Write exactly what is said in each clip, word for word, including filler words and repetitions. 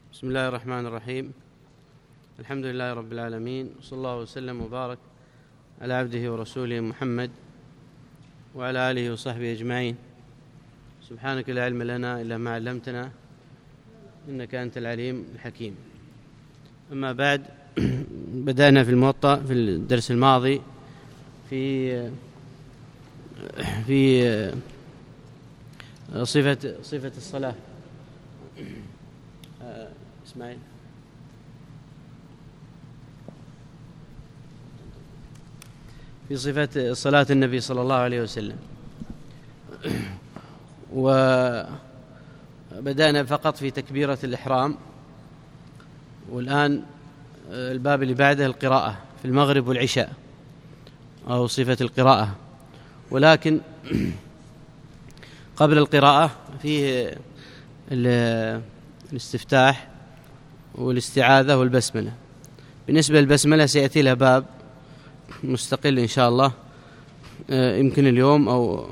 بسم الله الرحمن الرحيم. الحمد لله رب العالمين، وصلى الله وسلم وبارك على عبده ورسوله محمد وعلى آله وصحبه أجمعين. سبحانك لا علم لنا إلا ما علمتنا إنك أنت العليم الحكيم. أما بعد، بدأنا في الموطأ في الدرس الماضي في في صفة صفة الصلاة. اسماعيل في صفة صلاة النبي صلى الله عليه وسلم، وبدأنا فقط في تكبيرة الإحرام، والآن الباب اللي بعده القراءة في المغرب والعشاء أو صفة القراءة. ولكن قبل القراءة فيه الاستفتاح والاستعاذة والبسملة. بالنسبة للبسملة سيأتي لها باب مستقل إن شاء الله، يمكن اليوم أو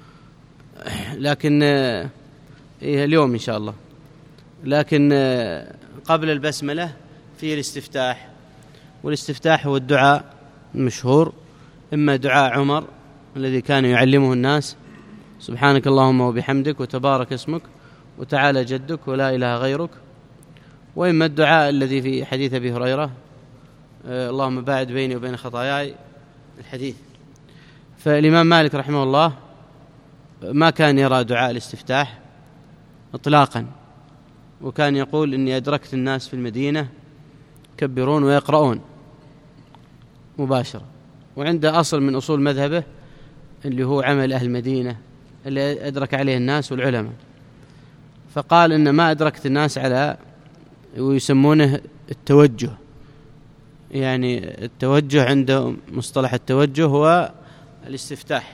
لكن إيه اليوم إن شاء الله. لكن قبل البسملة فيه الاستفتاح، والاستفتاح هو الدعاء المشهور، إما دعاء عمر الذي كان يعلمه الناس: سبحانك اللهم وبحمدك وتبارك اسمك وتعالى جدك ولا إله غيرك، وإما الدعاء الذي في حديث أبي هريرة: اللهم باعد بيني وبين خطاياي، الحديث. فالإمام مالك رحمه الله ما كان يرى دعاء الاستفتاح إطلاقا، وكان يقول: إني أدركت الناس في المدينة يكبرون ويقرؤون مباشرة. وعنده أصل من أصول مذهبه اللي هو عمل أهل المدينة اللي أدرك عليه الناس والعلماء، فقال إن ما أدركت الناس على، ويسمونه التوجه، يعني التوجه عنده مصطلح التوجه هو الاستفتاح.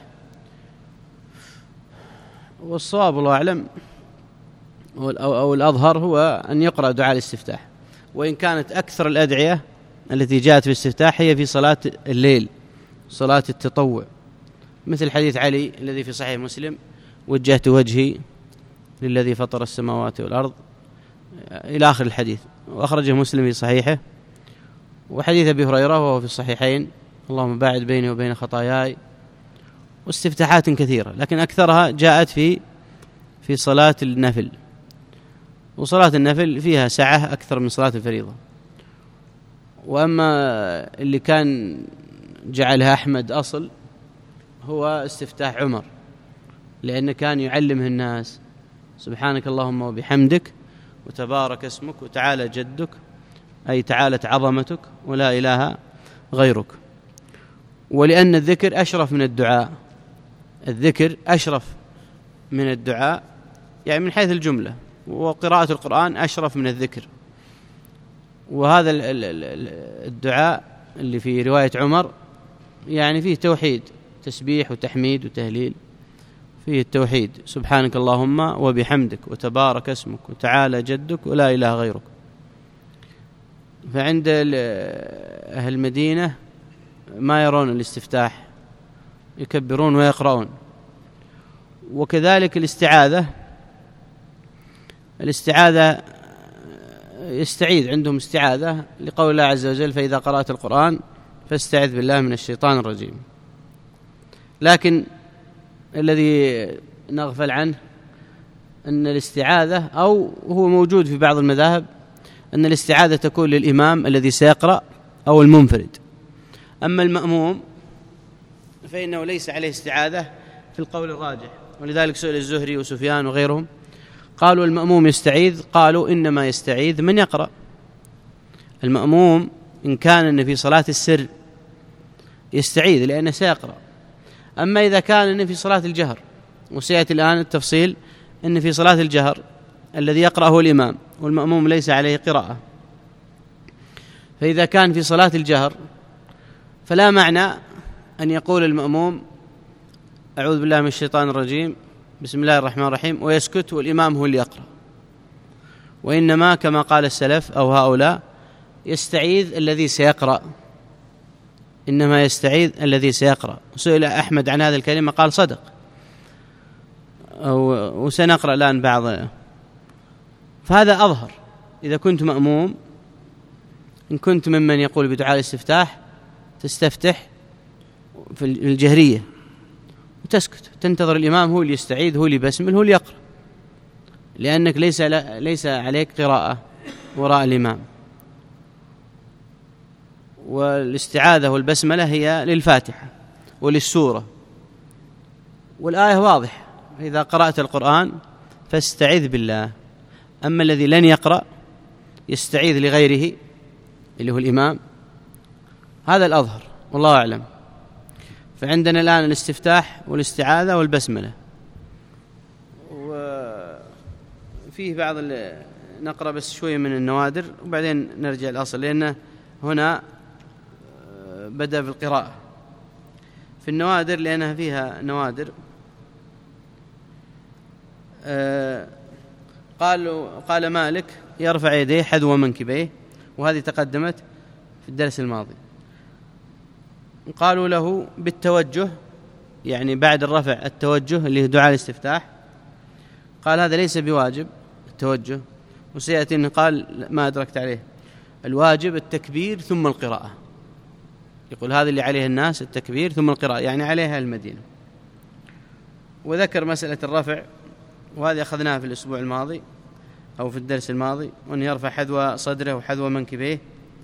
والصواب والله أعلم أو الأظهر هو أن يقرأ دعاء الاستفتاح، وإن كانت أكثر الأدعية التي جاءت في الاستفتاح هي في صلاة الليل، صلاة التطوع، مثل حديث علي الذي في صحيح مسلم: وجهت وجهي للذي فطر السماوات والأرض، إلى آخر الحديث، وأخرجه مسلم في صحيحه. وحديث أبي هريرة وهو في الصحيحين: اللهم باعد بيني وبين خطاياي. واستفتاحات كثيرة، لكن أكثرها جاءت في في صلاة النفل، وصلاة النفل فيها سعة أكثر من صلاة الفريضة. وأما اللي كان جعلها أحمد أصل هو استفتاح عمر، لأنه كان يعلمه الناس: سبحانك اللهم وبحمدك وتبارك اسمك وتعالى جدك، أي تعالت عظمتك ولا إله غيرك. ولأن الذكر أشرف من الدعاء، الذكر أشرف من الدعاء يعني من حيث الجملة، وقراءة القرآن أشرف من الذكر. وهذا الدعاء اللي في رواية عمر يعني فيه توحيد، تسبيح وتحميد وتهليل، فيه التوحيد: سبحانك اللهم وبحمدك وتبارك اسمك وتعالى جدك ولا إله غيرك. فعند أهل المدينة ما يرون الاستفتاح، يكبرون ويقرؤون. وكذلك الاستعاذة، الاستعاذة يستعيذ، عندهم استعاذة لقول الله عز وجل: فإذا قرأت القرآن فاستعذ بالله من الشيطان الرجيم. لكن الذي نغفل عنه أن الاستعاذة، أو هو موجود في بعض المذاهب، أن الاستعاذة تكون للإمام الذي سيقرأ أو المنفرد. أما المأموم فإنه ليس عليه استعاذة في القول الراجح. ولذلك سئل الزهري وسفيان وغيرهم قالوا: المأموم يستعيذ؟ قالوا: إنما يستعيذ من يقرأ. المأموم إن كان إن في صلاة السر يستعيذ لأنه سيقرأ. أما إذا كان إن في صلاة الجهر، وسيأتي الآن التفصيل إن في صلاة الجهر الذي يقرأ هو الإمام والمأموم ليس عليه قراءة، فإذا كان في صلاة الجهر فلا معنى أن يقول المأموم: أعوذ بالله من الشيطان الرجيم، بسم الله الرحمن الرحيم، ويسكت والإمام هو اللي يقرأ. وإنما كما قال السلف أو هؤلاء: يستعيذ الذي سيقرأ، إنما يستعيذ الذي سيقرأ. سئل أحمد عن هذه الكلمة قال: صدق. وسنقرأ الآن بعض، فهذا أظهر إذا كنت مأموم، إن كنت ممن يقول بدعاء الاستفتاح تستفتح في الجهرية وتسكت، تنتظر الإمام هو اللي يستعيذ، هو اللي يبسمل، هو اللي يقرأ، لأنك ليس ليس عليك قراءة وراء الإمام. والاستعاذة والبسملة هي للفاتحة وللسورة، والآية واضحة: إذا قرأت القرآن فاستعذ بالله. أما الذي لن يقرأ يستعيذ لغيره اللي هو الإمام، هذا الأظهر والله أعلم. فعندنا الآن الاستفتاح والاستعاذة والبسملة، وفيه بعض نقرأ بس شوية من النوادر وبعدين نرجع الأصل، لأنه هنا بدأ بالقراءة في النوادر لأنها فيها نوادر. قالوا قال مالك يرفع يديه حذو منكبيه، وهذه تقدمت في الدرس الماضي. قالوا له بالتوجه، يعني بعد الرفع التوجه اللي هو دعاء الاستفتاح. قال هذا ليس بواجب التوجه، وسيأتي أنه قال ما أدركت عليه، الواجب التكبير ثم القراءة. يقول هذا اللي عليه الناس التكبير ثم القراءة، يعني عليها المدينة. وذكر مسألة الرفع، وهذه أخذناها في الأسبوع الماضي أو في الدرس الماضي، وأن يرفع حذو صدره وحذو منكبيه.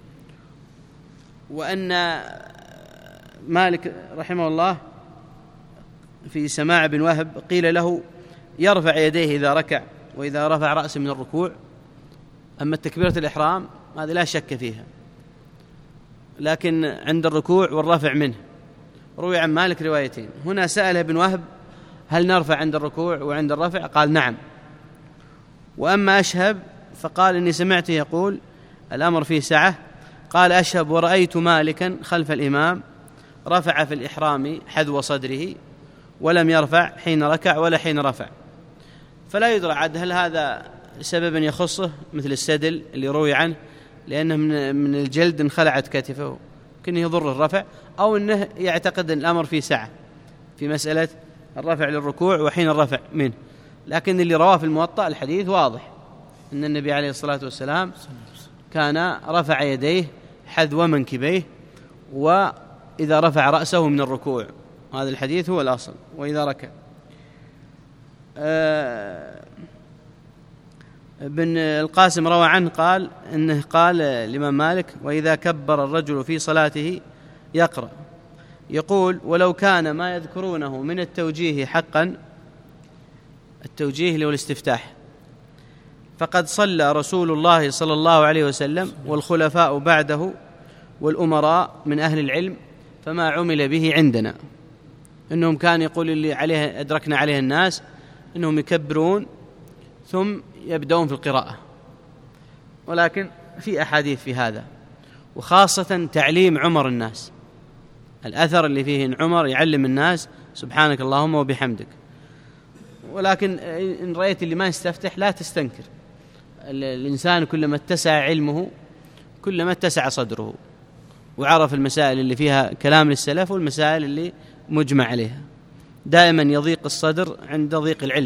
وأن مالك رحمه الله في سماع بن وهب قيل له يرفع يديه إذا ركع وإذا رفع رأسه من الركوع. أما تكبيرة الإحرام هذه لا شك فيها، لكن عند الركوع والرفع منه روي عن مالك روايتين. هنا سأل ابن وهب هل نرفع عند الركوع وعند الرفع؟ قال نعم. وأما أشهب فقال إني سمعته يقول الأمر فيه سعة. قال أشهب ورأيت مالكا خلف الإمام رفع في الإحرام حذو صدره ولم يرفع حين ركع ولا حين رفع. فلا يدرى عد هل هذا سببا يخصه مثل السدل اللي روي عنه لأنه من الجلد انخلعت كتفه كأنه يضر الرفع، أو أنه يعتقد أن الأمر فيه سعة في مسألة الرفع للركوع وحين الرفع منه. لكن اللي رواه في الموطأ الحديث واضح أن النبي عليه الصلاة والسلام كان رفع يديه حذو منكبيه وإذا رفع رأسه من الركوع، هذا الحديث هو الأصل، وإذا ركع. ابن القاسم روى عنه قال إنه قال الإمام مالك وإذا كبر الرجل في صلاته يقرأ، يقول ولو كان ما يذكرونه من التوجيه حقا، التوجيه له الاستفتاح، فقد صلى رسول الله صلى الله عليه وسلم والخلفاء بعده والأمراء من أهل العلم فما عمل به عندنا. إنهم كان يقول اللي عليه أدركنا عليه الناس إنهم يكبرون ثم يبدأون في القراءة، ولكن في أحاديث في هذا، وخاصة تعليم عمر الناس، الأثر اللي فيه إن عمر يعلم الناس سبحانك اللهم وبحمدك. ولكن إن رأيت اللي ما يستفتح لا تستنكر، الإنسان كلما اتسع علمه كلما اتسع صدره، وعرف المسائل اللي فيها كلام للسلف والمسائل اللي مجمع عليها. دائما يضيق الصدر عند ضيق العلم.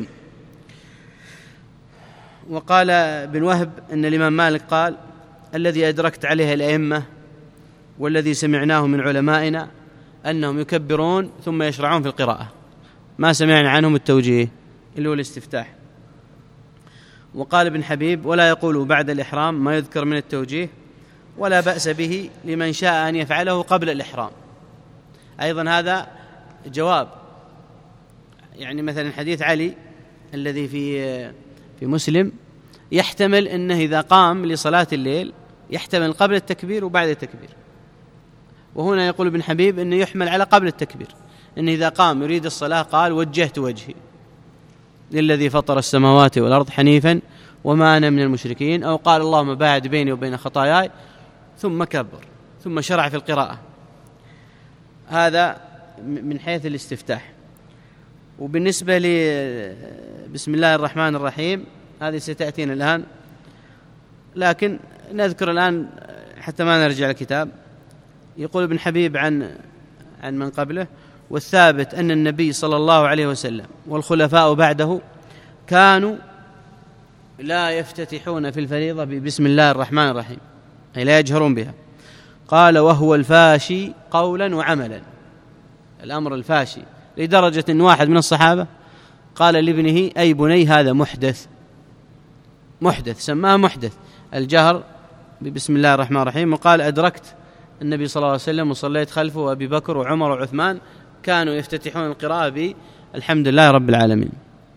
وقال ابن وهب أن الإمام مالك قال الذي أدركت عليه الأئمة والذي سمعناه من علمائنا أنهم يكبرون ثم يشرعون في القراءة، ما سمعنا عنهم التوجيه اللي هو الاستفتاح. وقال ابن حبيب ولا يقول بعد الإحرام ما يذكر من التوجيه ولا بأس به لمن شاء أن يفعله قبل الإحرام. أيضا هذا جواب، يعني مثلا حديث علي الذي في في مسلم يحتمل أنه إذا قام لصلاة الليل يحتمل قبل التكبير وبعد التكبير، وهنا يقول ابن حبيب أنه يحمل على قبل التكبير، أنه إذا قام يريد الصلاة قال وجهت وجهي للذي فطر السماوات والأرض حنيفا وما أنا من المشركين، أو قال اللهم باعد بيني وبين خطاياي ثم كبر ثم شرع في القراءة. هذا من حيث الاستفتاح. وبالنسبة لي بسم الله الرحمن الرحيم هذه ستأتينا الآن، لكن نذكر الآن حتى ما نرجع الكتاب. يقول ابن حبيب عن عن من قبله والثابت أن النبي صلى الله عليه وسلم والخلفاء بعده كانوا لا يفتتحون في الفريضة ببسم الله الرحمن الرحيم، أي لا يجهرون بها. قال وهو الفاشي قولا وعملا، الأمر الفاشي لدرجة أن واحد من الصحابة قال لابنه أي بني هذا محدث، محدث سماه محدث الجهر ببسم الله الرحمن الرحيم. وقال أدركت النبي صلى الله عليه وسلم وصليت خلفه وأبي بكر وعمر وعثمان كانوا يفتتحون القراءة بالحمد لله رب العالمين.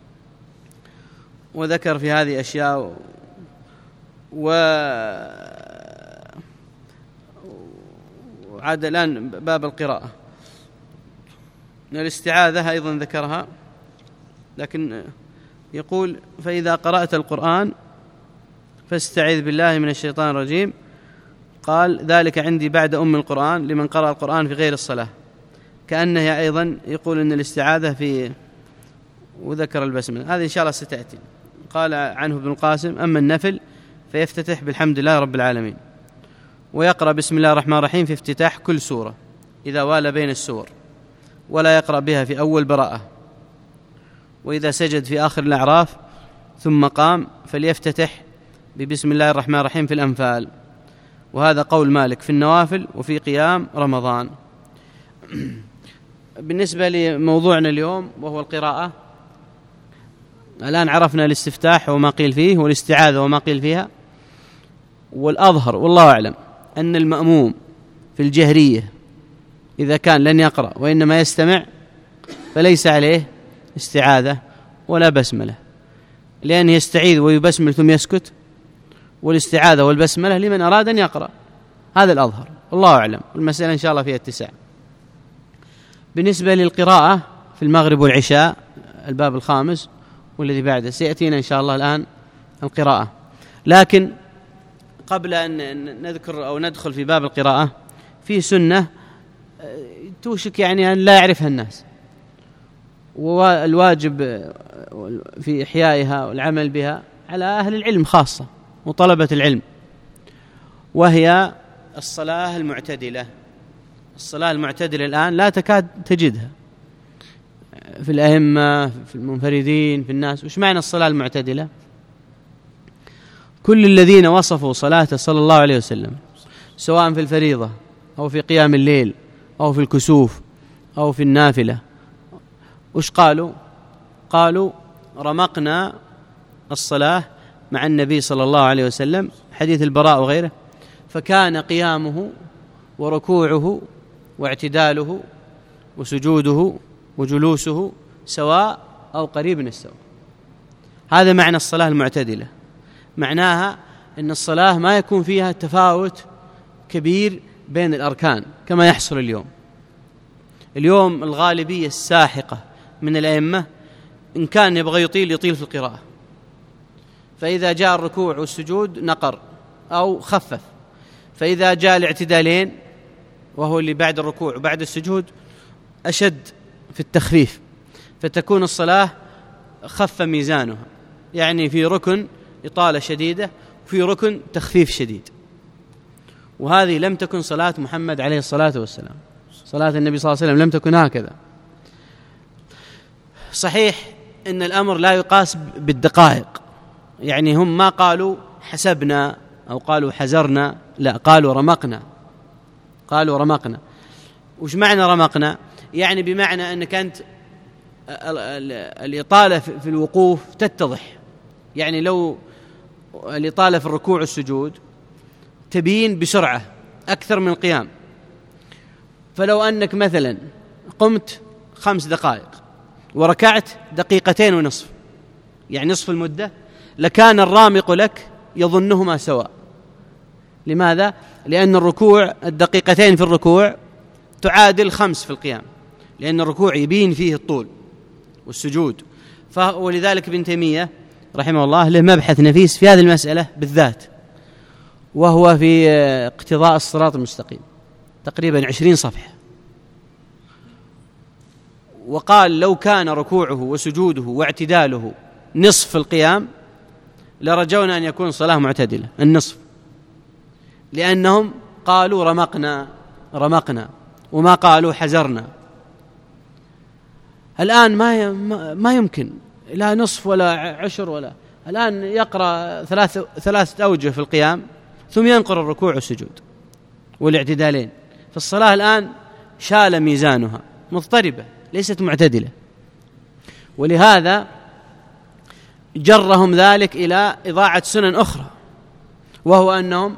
وذكر في هذه أشياء وعاد الآن باب القراءة. الاستعاذة أيضا ذكرها، لكن يقول فإذا قرأت القرآن فاستعذ بالله من الشيطان الرجيم. قال ذلك عندي بعد أم القرآن لمن قرأ القرآن في غير الصلاة، كأنه أيضا يقول أن الاستعاذة في، وذكر البسملة، هذه إن شاء الله ستأتي. قال عنه ابن القاسم أما النفل فيفتتح بالحمد لله رب العالمين، ويقرأ بسم الله الرحمن الرحيم في افتتاح كل سورة إذا والى بين السور، ولا يقرأ بها في أول براءة. وإذا سجد في آخر الأعراف ثم قام فليفتتح ببسم الله الرحمن الرحيم في الأنفال، وهذا قول مالك في النوافل وفي قيام رمضان. بالنسبة لموضوعنا اليوم وهو القراءة، الآن عرفنا الاستفتاح وما قيل فيه والاستعاذة وما قيل فيها. والأظهر والله أعلم أن المأموم في الجهرية إذا كان لن يقرأ وإنما يستمع فليس عليه استعاذة ولا بسملة، لأنه يستعيذ ويبسمل ثم يسكت، والاستعاذة والبسملة لمن أراد أن يقرأ. هذا الأظهر والله أعلم، والمسألة إن شاء الله فيها اتساع. بالنسبة للقراءة في المغرب والعشاء الباب الخامس والذي بعده سيأتينا إن شاء الله الآن القراءة. لكن قبل أن نذكر أو ندخل في باب القراءة في سنة توشك يعني أن لا يعرفها الناس، والواجب في إحيائها والعمل بها على أهل العلم خاصة وطلبة العلم، وهي الصلاة المعتدلة. الصلاة المعتدلة الآن لا تكاد تجدها في الأئمة، في المنفردين، في الناس. وش معنى الصلاة المعتدلة؟ كل الذين وصفوا صلاة صلى الله عليه وسلم سواء في الفريضة أو في قيام الليل أو في الكسوف أو في النافلة، وش قالوا؟ قالوا رمقنا الصلاة مع النبي صلى الله عليه وسلم، حديث البراء وغيره، فكان قيامه وركوعه واعتداله وسجوده وجلوسه سواء أو قريب من السواء. هذا معنى الصلاة المعتدلة. معناها أن الصلاة ما يكون فيها تفاوت كبير بين الأركان كما يحصل اليوم. اليوم الغالبية الساحقة من الأئمة إن كان يبغى يطيل يطيل في القراءة، فإذا جاء الركوع والسجود نقر أو خفف، فإذا جاء الاعتدالين وهو اللي بعد الركوع وبعد السجود أشد في التخفيف، فتكون الصلاة خف ميزانها، يعني في ركن إطالة شديدة وفي ركن تخفيف شديد. وهذه لم تكن صلاة محمد عليه الصلاة والسلام، صلاة النبي صلى الله عليه وسلم لم تكن هكذا. صحيح إن الأمر لا يقاس بالدقائق، يعني هم ما قالوا حسبنا أو قالوا حزرنا، لا، قالوا رمقنا، قالوا رمقنا. وش معنى رمقنا؟ يعني بمعنى أنك أنت الإطالة في الوقوف تتضح، يعني لو الإطالة في الركوع والسجود تبين بسرعة أكثر من القيام، فلو أنك مثلا قمت خمس دقائق وركعت دقيقتين ونصف، يعني نصف المدة، لكان الرامق لك يظنهما سواء. لماذا؟ لأن الركوع الدقيقتين في الركوع تعادل خمس في القيام، لأن الركوع يبين فيه الطول والسجود. ولذلك ابن تيمية رحمه الله له مبحث نفيس في هذه المسألة بالذات، وهو في اقتضاء الصراط المستقيم، تقريبا عشرين صفحة. وقال لو كان ركوعه وسجوده واعتداله نصف القيام لرجونا أن يكون صلاة معتدلة النصف، لأنهم قالوا رمقنا رمقنا وما قالوا حزرنا. الآن ما ما يمكن لا نصف ولا عشر ولا الآن يقرأ ثلاث ثلاثة أوجه في القيام ثم ينقر الركوع والسجود والاعتدالين، فالصلاة الآن شال ميزانها مضطربة ليست معتدلة، ولهذا جرهم ذلك إلى إضاعة سنن أخرى، وهو أنهم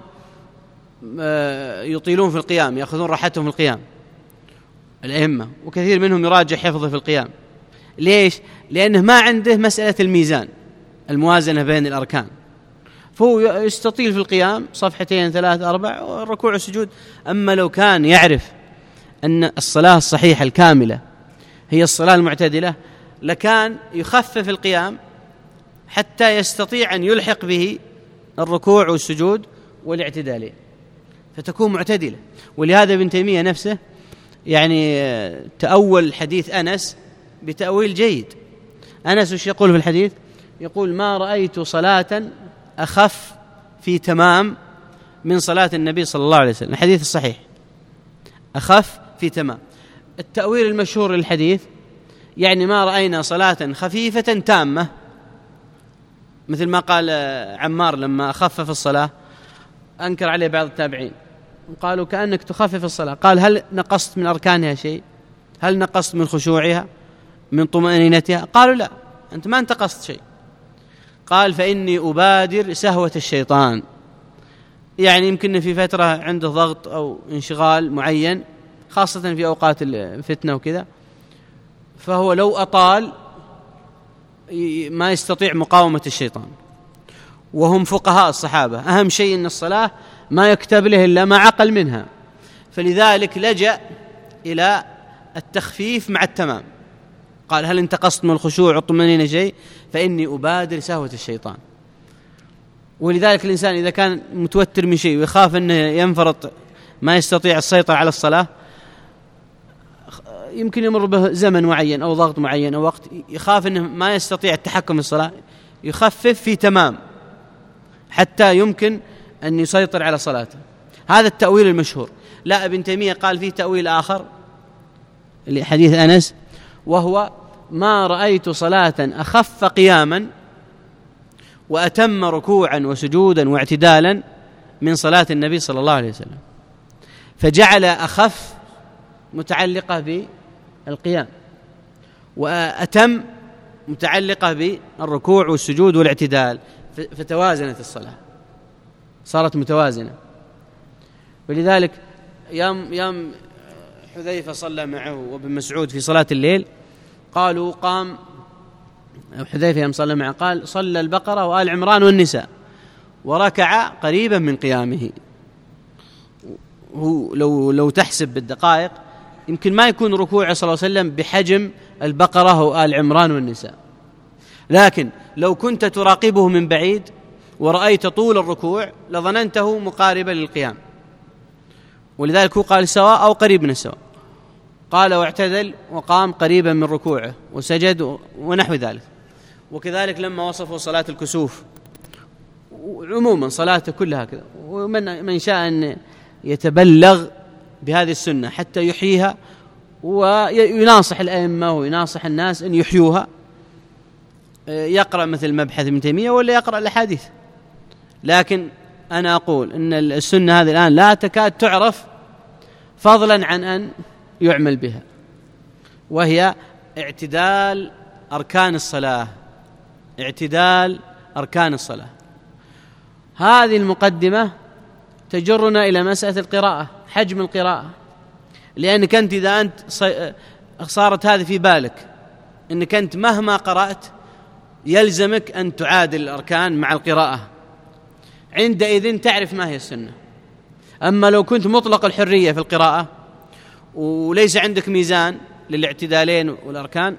يطيلون في القيام، يأخذون راحتهم في القيام الأئمة، وكثير منهم يراجع حفظه في القيام. ليش؟ لأنه ما عنده مسألة الميزان، الموازنة بين الأركان، فهو يستطيل في القيام صفحتين ثلاث أربع والركوع والسجود. أما لو كان يعرف أن الصلاة الصحيحة الكاملة هي الصلاة المعتدلة لكان يخفف القيام حتى يستطيع أن يلحق به الركوع والسجود والاعتدالين فتكون معتدلة. ولهذا ابن تيمية نفسه يعني تأول حديث أنس بتأويل جيد. أنس وش يقول في الحديث؟ يقول: ما رأيت صلاة أخف في تمام من صلاة النبي صلى الله عليه وسلم. الحديث الصحيح أخف في تمام. التأويل المشهور للحديث يعني ما رأينا صلاة خفيفة تامة، مثل ما قال عمار لما أخفف الصلاة أنكر عليه بعض التابعين قالوا كأنك تخفف الصلاة، قال: هل نقصت من أركانها شيء؟ هل نقصت من خشوعها من طمأنينتها؟ قالوا: لا، أنت ما انتقصت شيء. قال: فإني أبادر سهوة الشيطان، يعني يمكن في فترة عنده ضغط أو انشغال معين خاصة في أوقات الفتنة وكذا، فهو لو أطال ما يستطيع مقاومة الشيطان. وهم فقهاء الصحابة، أهم شيء أن الصلاة ما يكتب له إلا ما عقل منها، فلذلك لجأ إلى التخفيف مع التمام. قال: هل انتقصت من الخشوع والطمأنينة شيء؟ فإني أبادر سهوة الشيطان. ولذلك الإنسان إذا كان متوتر من شيء ويخاف أنه ينفرط ما يستطيع السيطرة على الصلاة، يمكن يمر به زمن معين أو ضغط معين أو وقت يخاف أنه ما يستطيع التحكم في الصلاة، يخفف في تمام حتى يمكن أن يسيطر على صلاته. هذا التأويل المشهور. لا، ابن تيمية قال فيه تأويل آخر لحديث أنس، وهو: ما رأيت صلاة أخف قياما وأتم ركوعا وسجودا واعتدالا من صلاة النبي صلى الله عليه وسلم. فجعل أخف متعلقة بالقيام وأتم متعلقة بالركوع والسجود والاعتدال، فتوازنت الصلاة، صارت متوازنة. ولذلك يوم يوم حذيفة صلى معه وابن مسعود في صلاة الليل، قالوا قام حذيفة يوم صلى معه قال: صلى البقرة وآل عمران والنساء وركع قريبا من قيامه. هو لو لو تحسب بالدقائق يمكن ما يكون ركوعه صلى الله عليه وسلم بحجم البقرة وآل عمران والنساء، لكن لو كنت تراقبه من بعيد ورأيت طول الركوع لظننته مقاربا للقيام. ولذلك هو قال: سواء أو قريب من السواء. قال: واعتدل وقام قريبا من ركوعه وسجد ونحو ذلك. وكذلك لما وصفوا صلاة الكسوف، عموما صلاته كلها كذا. ومن من شاء أن يتبلغ بهذه السنة حتى يحييها، ويناصح الأئمة ويناصح الناس أن يحيوها، يقرأ مثل مبحث ابن تيمية ولا يقرأ الأحاديث. لكن أنا أقول أن السنة هذه الآن لا تكاد تعرف فضلا عن أن يعمل بها، وهي اعتدال أركان الصلاة. اعتدال أركان الصلاة. هذه المقدمة تجرنا إلى مسألة القراءة، حجم القراءة، لأنك أنت إذا أنت صارت هذه في بالك أنك أنت مهما قرأت يلزمك أن تعادل الأركان مع القراءة، عندئذ تعرف ما هي السنة. أما لو كنت مطلق الحرية في القراءة وليس عندك ميزان للاعتدالين والأركان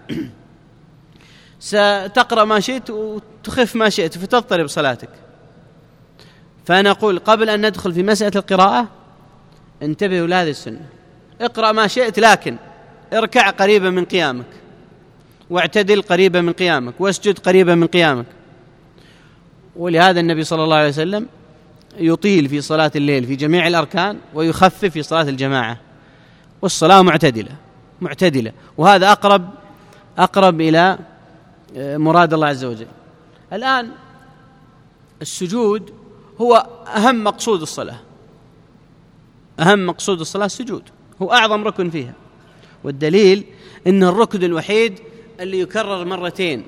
ستقرأ ما شئت وتخف ما شئت فتضطرب صلاتك. فأنا أقول قبل أن ندخل في مسألة القراءة انتبهوا لهذه السنة. اقرأ ما شئت، لكن اركع قريبا من قيامك، واعتدل قريبا من قيامك، واسجد قريبا من قيامك. ولهذا النبي صلى الله عليه وسلم يطيل في صلاة الليل في جميع الأركان ويخفف في صلاة الجماعة، والصلاة معتدلة معتدلة وهذا أقرب أقرب إلى مراد الله عز وجل. الآن السجود هو أهم مقصود الصلاة، أهم مقصود الصلاة السجود، هو أعظم ركن فيها، والدليل إن الركن الوحيد اللي يكرر مرتين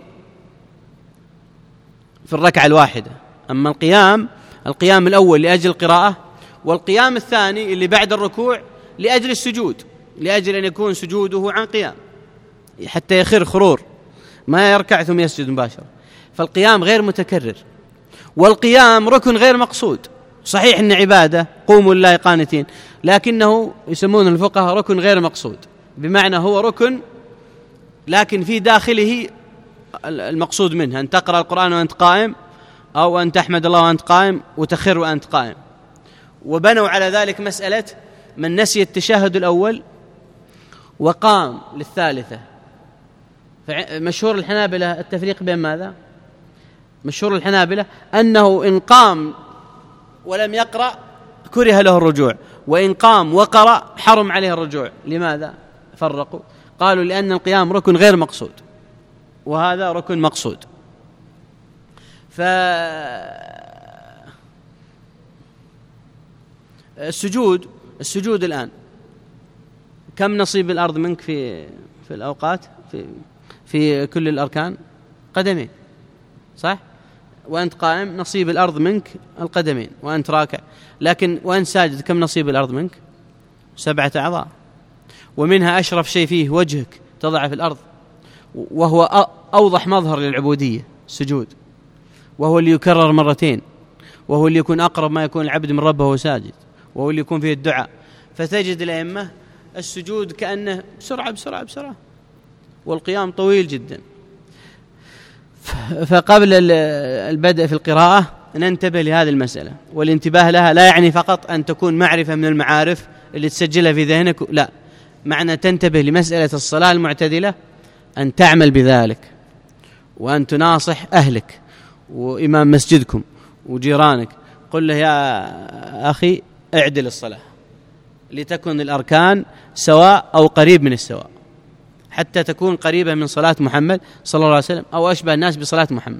في الركعة الواحدة. أما القيام، القيام الأول لأجل القراءة، والقيام الثاني اللي بعد الركوع لأجل السجود، لأجل أن يكون سجوده عن قيام حتى يخر خرور، ما يركع ثم يسجد مباشرة. فالقيام غير متكرر، والقيام ركن غير مقصود. صحيح أن عبادة قوموا لله قانتين، لكنه يسمون الفقهاء ركن غير مقصود، بمعنى هو ركن لكن في داخله المقصود منه أن تقرأ القرآن وأنت قائم، أو أن تحمد الله وأنت قائم وتخر وأنت قائم. وبنوا على ذلك مسألة من نسي التشهد الأول وقام للثالثة. مشهور الحنابلة التفريق بين ماذا؟ مشهور الحنابلة أنه إن قام ولم يقرأ كره له الرجوع، وإن قام وقرأ حرم عليه الرجوع. لماذا فرقوا؟ قالوا لأن القيام ركن غير مقصود وهذا ركن مقصود. فالسجود السجود الآن كم نصيب الأرض منك في في الأوقات في في كل الأركان؟ قدمين، صح؟ وأنت قائم نصيب الأرض منك القدمين، وأنت راكع. لكن وأنت ساجد كم نصيب الأرض منك؟ سبعة أعضاء، ومنها أشرف شيء فيه وجهك تضع في الأرض، وهو أوضح مظهر للعبودية السجود، وهو اللي يكرر مرتين، وهو اللي يكون أقرب ما يكون العبد من ربه وهو ساجد، وهو اللي يكون فيه الدعاء. فتجد الأئمة السجود كأنه بسرعة بسرعة بسرعة، والقيام طويل جدا. فقبل البدء في القراءة ننتبه لهذه المسألة، والانتباه لها لا يعني فقط أن تكون معرفة من المعارف اللي تسجلها في ذهنك، لا، معنى تنتبه لمسألة الصلاة المعتدلة أن تعمل بذلك، وأن تناصح أهلك وإمام مسجدكم وجيرانك، قل له يا أخي اعدل الصلاة لتكن الأركان سواء أو قريب من السواء، حتى تكون قريبة من صلاة محمد صلى الله عليه وسلم أو أشبه الناس بصلاة محمد.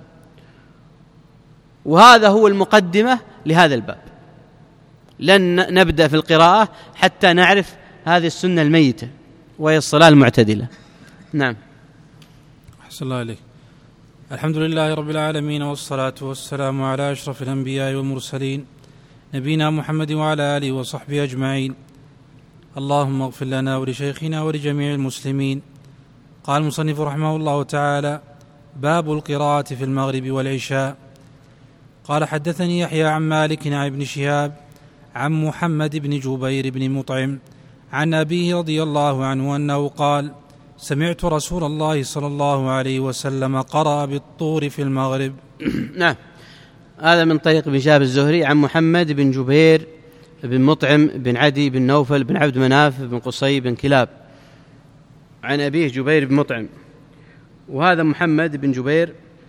وهذا هو المقدمة لهذا الباب. لن نبدأ في القراءة حتى نعرف هذه السنة الميتة وهي الصلاة المعتدلة. نعم. أحسن الله عليك. الحمد لله رب العالمين، والصلاة والسلام على أشرف الأنبياء والمرسلين نبينا محمد وعلى آله وصحبه أجمعين. اللهم اغفر لنا ولشيخنا ولجميع المسلمين. قال المصنف رحمه الله تعالى: باب القراءة في المغرب والعشاء. قال: حدثني يحيى عن مالك عن ابن شهاب عن محمد بن جبير بن مطعم عن أبيه رضي الله عنه أنه قال: سمعت رسول الله صلى الله عليه وسلم قرأ بالطور في المغرب. نعم، هذا من طريق ابن شهاب الزهري عن محمد بن جبير بن مطعم بن عدي بن نوفل بن عبد مناف بن قصي بن كلاب عن أبيه جبير بن مطعم. وهذا محمد بن جبير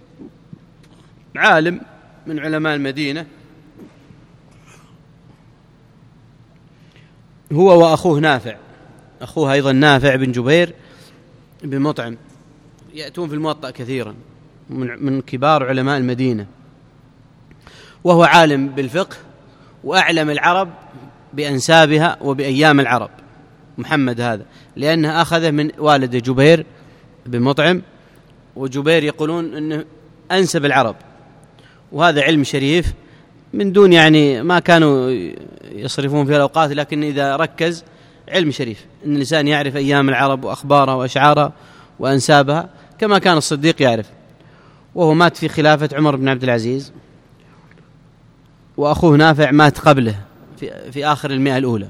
عالم من علماء المدينة، هو وأخوه نافع، أخوه أيضا نافع بن جبير بن مطعم، يأتون في الموطأ كثيرا، من كبار علماء المدينة، وهو عالم بالفقه وأعلم العرب بأنسابها وبأيام العرب محمد هذا، لأنه أخذه من والده جبير بن مطعم، وجبير يقولون أنه أنسب العرب، وهذا علم شريف من دون يعني ما كانوا يصرفون في الأوقات، لكن إذا ركز علم شريف أن الإنسان يعرف أيام العرب وأخبارها وأشعارها وأنسابها كما كان الصديق يعرف. وهو مات في خلافة عمر بن عبد العزيز، وأخوه نافع مات قبله في, في آخر المئة الأولى.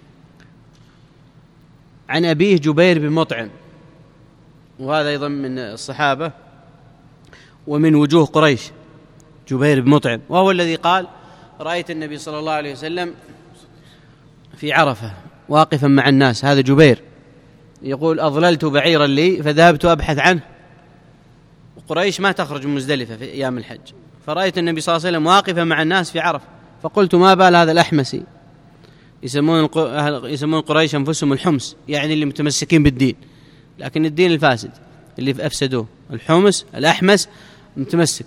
عن أبيه جبير بن مطعم، وهذا أيضا من الصحابة ومن وجوه قريش جبير بن مطعم، وهو الذي قال: رأيت النبي صلى الله عليه وسلم في عرفة واقفا مع الناس. هذا جبير يقول: أضللت بعيرا لي فذهبت أبحث عنه، وقريش ما تخرج من مزدلفة في أيام الحج، فرأيت النبي صلى الله عليه وسلم واقفا مع الناس في عرفة، فقلت: ما بال هذا الأحمسي؟ يسمون يسمون قريش أنفسهم الحمس، يعني اللي متمسكين بالدين، لكن الدين الفاسد اللي أفسدوه الحمس الأحمس متمسك.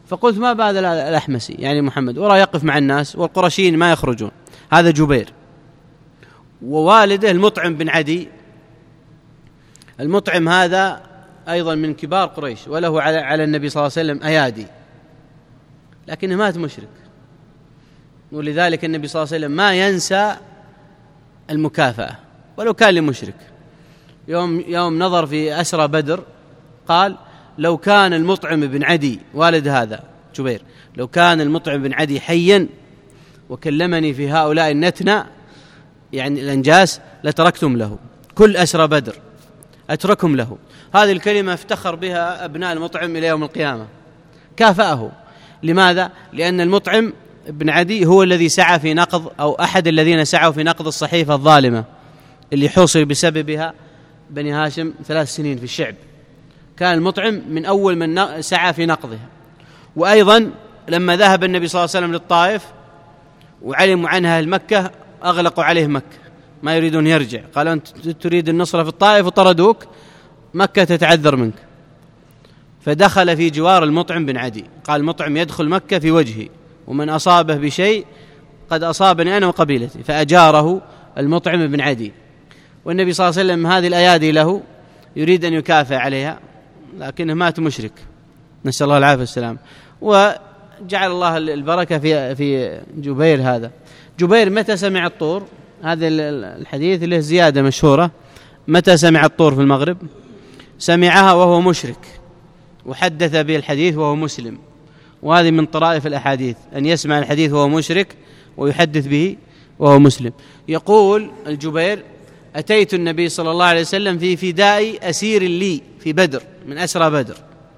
فقلت ما بال الأحمسي يعني محمد، وراه يقف مع الناس والقرشيين ما يخرجون. هذا جبير. ووالده المطعم بن عدي، المطعم هذا أيضا من كبار قريش، وله على, على النبي صلى الله عليه وسلم أيادي، لكنه مات مشرك. ولذلك النبي صلى الله عليه وسلم ما ينسى المكافأة ولو كان لمشرك. يوم, يوم نظر في أسرى بدر قال لو كان المطعم بن عدي والد هذا جبير، لو كان المطعم بن عدي حيا وكلمني في هؤلاء النتنى يعني الأنجاس لتركتم له كل أسرى بدر، أتركهم له. هذه الكلمة افتخر بها أبناء المطعم إلى يوم القيامة، كافأه. لماذا؟ لأن المطعم بن عدي هو الذي سعى في نقض، أو أحد الذين سعوا في نقض الصحيفة الظالمة اللي حوصل بسببها بني هاشم ثلاث سنين في الشعب. كان المطعم من أول من سعى في نقضها. وأيضا لما ذهب النبي صلى الله عليه وسلم للطائف وعلموا عنها المكة أغلقوا عليه مكة، ما يريدون يرجع، قالوا أنت تريد النصرة في الطائف وطردوك، مكة تتعذر منك. فدخل في جوار المطعم بن عدي، قال المطعم يدخل مكة في وجهي، ومن أصابه بشيء قد أصابني أنا وقبيلتي، فأجاره المطعم بن عدي. والنبي صلى الله عليه وسلم هذه الأيادي له يريد أن يكافئ عليها، لكنه مات مشرك، نسأل الله العافية والسلام. وجعل الله البركة في في جبير هذا. جبير متى سمع الطور؟ هذا الحديث له زيادة مشهورة. متى سمع الطور في المغرب؟ سمعها وهو مشرك، وحدث به الحديث وهو مسلم. وهذه من طرائف الأحاديث أن يسمع الحديث وهو مشرك ويحدث به وهو مسلم. يقول الجبير أتيت النبي صلى الله عليه وسلم في فداء أسير لي في بدر من أسرى بدر،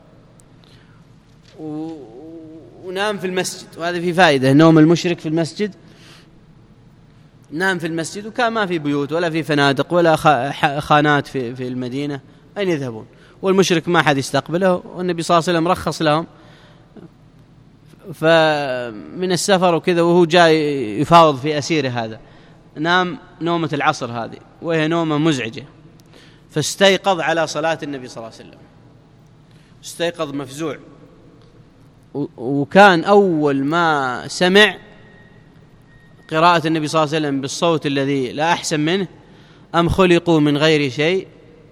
ونام في المسجد. وهذا في فائدة، نوم المشرك في المسجد، نام في المسجد، وكان ما في بيوت ولا في فنادق ولا خانات في في المدينة، أين يذهبون؟ والمشرك ما حد يستقبله، والنبي صلى الله عليه وسلم رخص لهم. فمن السفر وكذا وهو جاي يفاوض في أسيره هذا، نام نومة العصر هذه وهي نومة مزعجة، فاستيقظ على صلاة النبي صلى الله عليه وسلم، استيقظ مفزوع. وكان أول ما سمع قراءة النبي صلى الله عليه وسلم بالصوت الذي لا أحسن منه، أم خلقوا من غير شيء،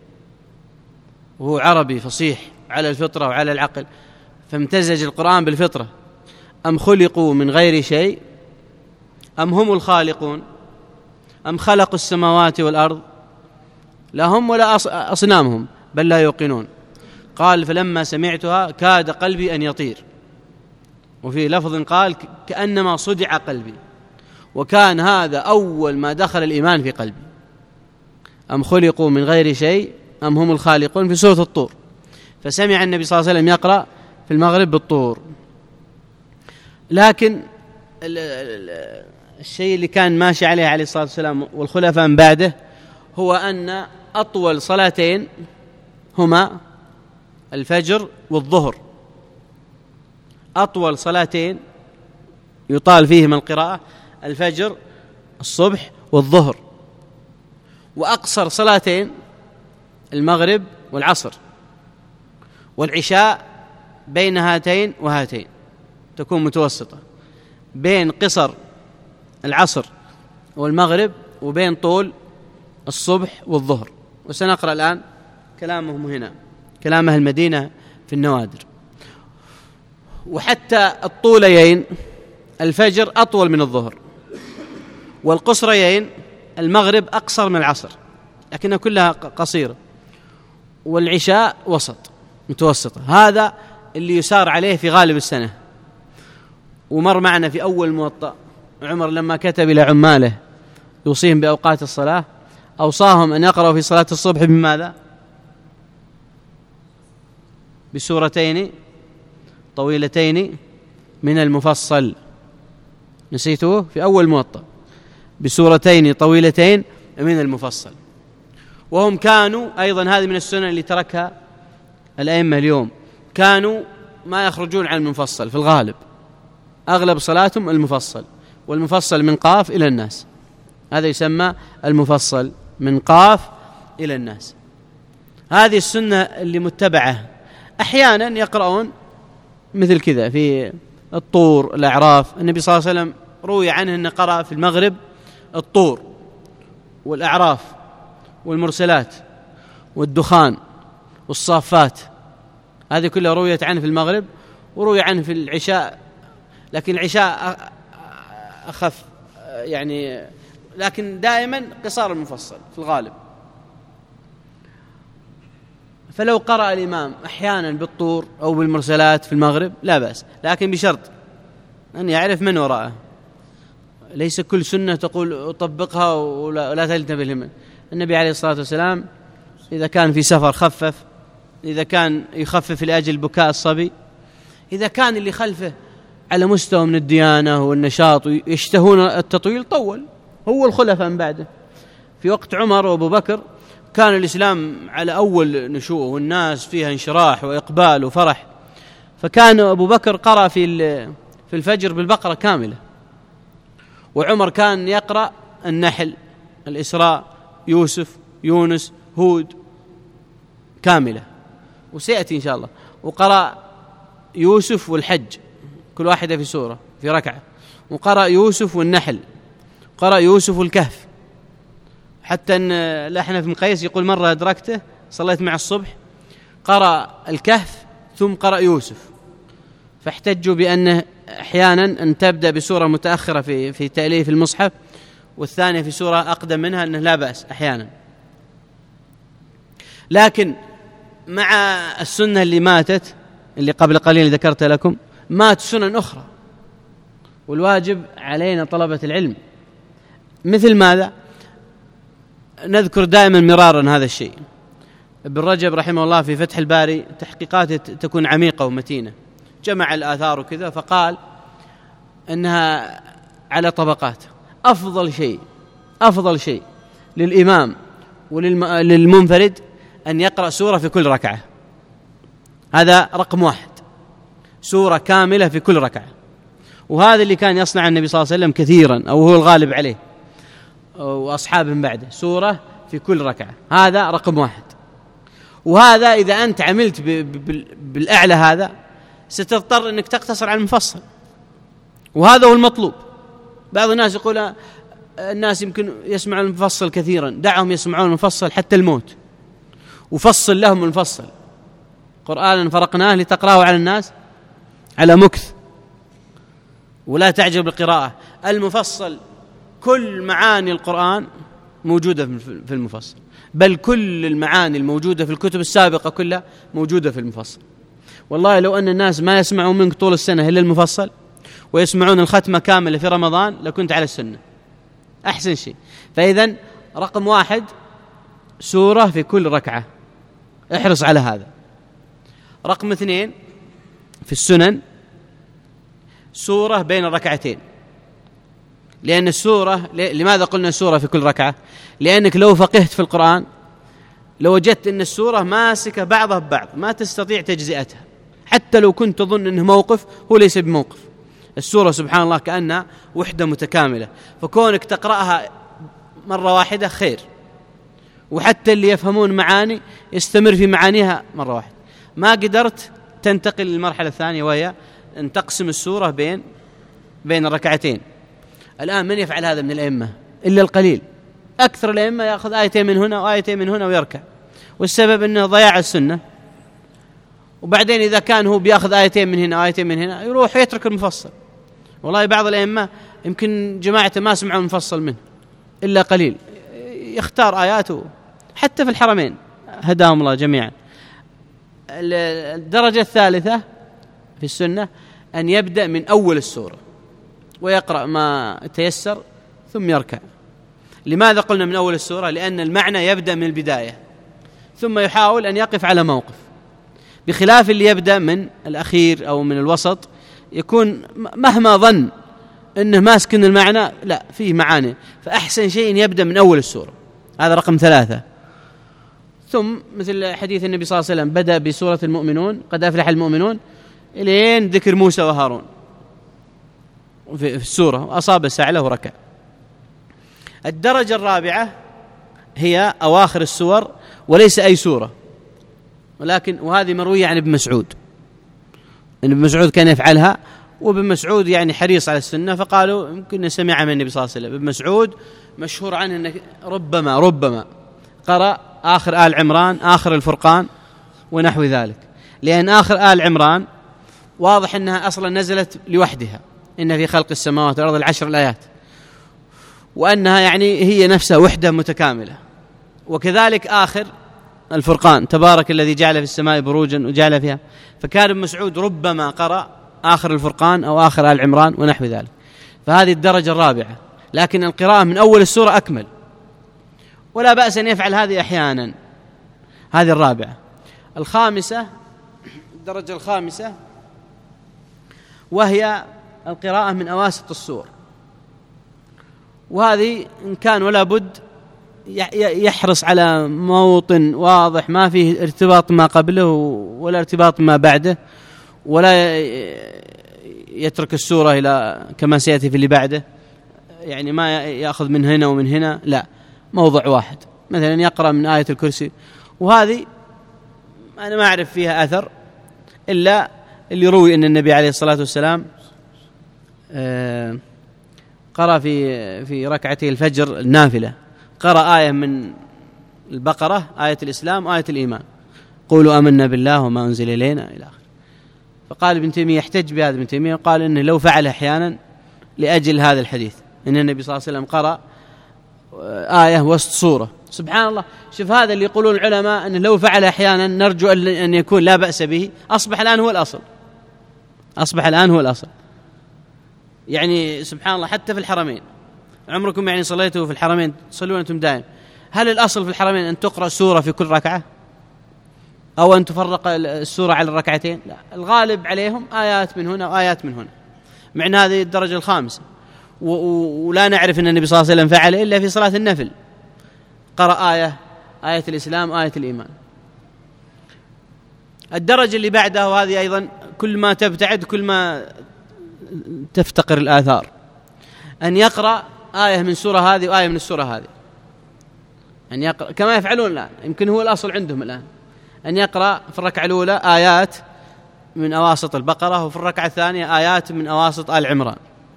وهو عربي فصيح على الفطرة وعلى العقل، فامتزج القرآن بالفطرة. أم خلقوا من غير شيء أم هم الخالقون أم خلقوا السماوات والأرض لا هم ولا أصنامهم بل لا يوقنون. قال فلما سمعتها كاد قلبي أن يطير، وفي لفظ قال كأنما صدع قلبي. وكان هذا أول ما دخل الإيمان في قلبي، أم خلقوا من غير شيء أم هم الخالقون في سورة الطور. فسمع النبي صلى الله عليه وسلم يقرأ في المغرب بالطور. لكن الشيء اللي كان ماشي عليه عليه الصلاة والسلام والخلفاء من بعده هو أن أطول صلاتين هما الفجر والظهر، أطول صلاتين يطال فيهما القراءة الفجر الصبح والظهر، وأقصر صلاتين المغرب والعصر، والعشاء بين هاتين وهاتين تكون متوسطة، بين قصر العصر والمغرب وبين طول الصبح والظهر. وسنقرأ الآن كلامهم هنا، كلام أهل المدينة في النوادر. وحتى الطوليين الفجر أطول من الظهر، والقصريين المغرب أقصر من العصر لكنها كلها قصيرة، والعشاء وسط متوسطة. هذا اللي يسار عليه في غالب السنة. ومر معنا في أول موطأ عمر لما كتب إلى عماله يوصيهم بأوقات الصلاة أوصاهم أن يقرأوا في صلاة الصبح بماذا؟ بسورتين طويلتين من المفصل. نسيته في أول موطأ، بسورتين طويلتين من المفصل. وهم كانوا أيضا، هذه من السنن اللي تركها الأئمة اليوم، كانوا ما يخرجون عن المفصل في الغالب، أغلب صلاتهم المفصل، والمفصل من قاف إلى الناس، هذا يسمى المفصل من قاف إلى الناس. هذه السنة اللي متبعة. أحيانا يقرؤون مثل كذا في الطور، الأعراف. النبي صلى الله عليه وسلم روي عنه أنه قرأ في المغرب الطور والأعراف والمرسلات والدخان والصافات، هذه كلها رويت عنه في المغرب، وروي عنه في العشاء، لكن العشاء أخف يعني، لكن دائما قصار المفصل في الغالب. فلو قرأ الإمام أحيانا بالطور أو بالمرسلات في المغرب لا بأس، لكن بشرط أن يعرف من وراءه. ليس كل سنة تقول أطبقها ولا تلتفت لمن. النبي عليه الصلاة والسلام إذا كان في سفر خفف، إذا كان يخفف لأجل بكاء الصبي، إذا كان اللي خلفه على مستوى من الديانة والنشاط ويشتهون التطويل طول. هو الخلفاء من بعده في وقت عمر وأبو بكر كان الإسلام على أول نشوء والناس فيها انشراح وإقبال وفرح، فكان أبو بكر قرأ في في الفجر بالبقرة كاملة، وعمر كان يقرأ النحل، الإسراء، يوسف، يونس، هود كاملة، وسيأتي إن شاء الله. وقرأ يوسف والحج كل واحدة في سورة في ركعة، وقرأ يوسف والنحل، قرأ يوسف والكهف. حتى أن الأحنف بن قيس يقول مرة أدركته صليت مع الصبح قرأ الكهف ثم قرأ يوسف، فاحتجوا بأنه أحيانا أن تبدأ بسورة متأخرة في في تأليف المصحف والثانية في سورة أقدم منها، أنه لا بأس أحيانا. لكن مع السنة اللي ماتت اللي قبل قليل ذكرت لكم، مات سنن أخرى، والواجب علينا طلبة العلم. مثل ماذا؟ نذكر دائما مرارا هذا الشيء. ابن رجب رحمه الله في فتح الباري تحقيقاته تكون عميقة ومتينة، جمع الآثار وكذا، فقال أنها على طبقات. أفضل شيء أفضل شيء للإمام وللمنفرد أن يقرأ سورة في كل ركعة، هذا رقم واحد، سورة كاملة في كل ركعة. وهذا اللي كان يصنع النبي صلى الله عليه وسلم كثيرا، أو هو الغالب عليه وأصحابه من بعده، سورة في كل ركعة، هذا رقم واحد. وهذا إذا أنت عملت بالأعلى هذا ستضطر أنك تقتصر على المفصل، وهذا هو المطلوب. بعض الناس يقول الناس يمكن يسمعون المفصل كثيرا، دعهم يسمعون المفصل حتى الموت، وفصل لهم المفصل. قرآنا فرقناه لتقرأه على الناس على مكث، ولا تعجب بالقراءة. المفصل كل معاني القرآن موجودة في المفصل، بل كل المعاني الموجودة في الكتب السابقة كلها موجودة في المفصل. والله لو أن الناس ما يسمعون منك طول السنة إلا المفصل ويسمعون الختمة كاملة في رمضان لكنت على السنة أحسن شيء. فإذن رقم واحد سورة في كل ركعة، احرص على هذا. رقم اثنين في السنن سورة بين الركعتين، لأن السورة، لماذا قلنا سورة في كل ركعة؟ لأنك لو فقهت في القرآن لو وجدت أن السورة ماسكة بعضها ببعض ما تستطيع تجزئتها، حتى لو كنت تظن أنه موقف هو ليس بموقف. السورة سبحان الله كأنها وحدة متكاملة، فكونك تقرأها مرة واحدة خير، وحتى اللي يفهمون معاني يستمر في معانيها مرة واحدة. ما قدرت تنتقل للمرحلة الثانية وهي أن تقسم السورة بين بين الركعتين. الآن من يفعل هذا من الأئمة؟ إلا القليل. أكثر الأئمة يأخذ آيتين من هنا وآيتين من هنا ويركع، والسبب أنه ضياع السنة. وبعدين إذا كان هو بيأخذ آيتين من هنا وآيتين من هنا يروح يترك المفصل. والله بعض الأئمة يمكن جماعته ما سمعوا المفصل منه إلا قليل، يختار آياته حتى في الحرمين هداهم الله جميعا. الدرجة الثالثة في السنة أن يبدأ من أول السورة ويقرأ ما تيسر ثم يركع. لماذا قلنا من أول السورة؟ لأن المعنى يبدأ من البداية ثم يحاول أن يقف على موقف، بخلاف اللي يبدأ من الأخير أو من الوسط يكون مهما ظن أنه ماسكن المعنى لا فيه معاني. فأحسن شيء يبدأ من أول السورة، هذا رقم ثلاثة. ثم مثل حديث النبي صلى الله عليه وسلم بدأ بسورة المؤمنون، قد أفلح المؤمنون، إلين ذكر موسى وهارون في السورة، وأصاب الساعة وركع. الدرجة الرابعة هي أواخر السور، وليس أي سورة، ولكن وهذه مروية عن ابن مسعود إن ابن مسعود كان يفعلها، وابن مسعود يعني حريص على السنة، فقالوا يمكن سمعها من النبي صلى الله عليه وسلم. ابن مسعود مشهور عنه أنه ربما ربما قرأ آخر آل عمران، آخر الفرقان ونحو ذلك، لأن آخر آل عمران واضح أنها أصلا نزلت لوحدها، إن في خلق السماوات والأرض العشر الآيات، وأنها يعني هي نفسها وحدة متكاملة. وكذلك آخر الفرقان تبارك الذي جعل في السماء بروجا وجعل فيها، فكان ابن مسعود ربما قرأ آخر الفرقان أو آخر آل عمران ونحو ذلك. فهذه الدرجة الرابعة، لكن القراءة من أول السورة أكمل، ولا بأس أن يفعل هذه أحيانا. هذه الرابعة. الخامسة، الدرجة الخامسة، وهي القراءة من أواسط السور، وهذه إن كان ولا بد يحرص على موطن واضح ما فيه ارتباط ما قبله ولا ارتباط ما بعده، ولا يترك السورة إلى كما سيأتي في اللي بعده، يعني ما يأخذ من هنا ومن هنا، لا، موضع واحد. مثلا يقرأ من آية الكرسي، وهذه أنا ما أعرف فيها أثر إلا اللي يروي أن النبي عليه الصلاة والسلام قرأ في في ركعتي الفجر النافلة، قرأ آية من البقرة، آية الإسلام وآية الإيمان، قولوا آمنا بالله وما أنزل إلينا إلى آخره. فقال ابن تيمية يحتج بهذا ابن تيمية، قال إنه لو فعل أحيانا لأجل هذا الحديث إن النبي صلى الله عليه وسلم قرأ آية وسط صورة. سبحان الله، شوف هذا اللي يقولون العلماء أنه لو فعل أحيانا نرجو أن يكون لا بأس به، أصبح الآن هو الأصل، أصبح الآن هو الأصل. يعني سبحان الله، حتى في الحرمين، عمركم يعني صليتوا في الحرمين تصلون أنتم دائم، هل الأصل في الحرمين أن تقرأ سورة في كل ركعة أو أن تفرق السورة على الركعتين؟ لا، الغالب عليهم آيات من هنا وآيات من هنا. مع هذه الدرجة الخامسة، ولا نعرف أن النبي صلى الله عليه وسلم فعل إلا في صلاة النفل، قرأ آية آية الإسلام آية الإيمان. الدرجة اللي بعدها، وهذه أيضا كل ما تبتعد كل ما تفتقر الآثار، أن يقرأ آية من سورة هذه وآية من السورة هذه، أن يقرأ كما يفعلون الآن، يمكن هو الأصل عندهم الآن، أن يقرأ في الركعة الأولى آيات من أواسط البقرة، وفي الركعة الثانية آيات من أواسط آل عمران.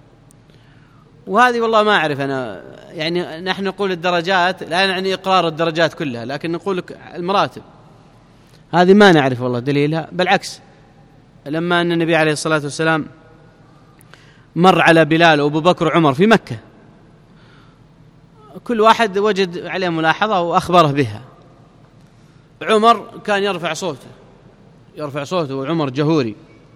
وهذه والله ما أعرف أنا، يعني نحن نقول الدرجات لا يعني إقرار الدرجات كلها، لكن نقول المراتب هذه ما نعرف والله دليلها. بالعكس، لما أن النبي عليه الصلاة والسلام مر على بلال وأبو بكر وعمر في مكة، كل واحد وجد عليه ملاحظة وأخبره بها. عمر كان يرفع صوته يرفع صوته وعمر جهوري،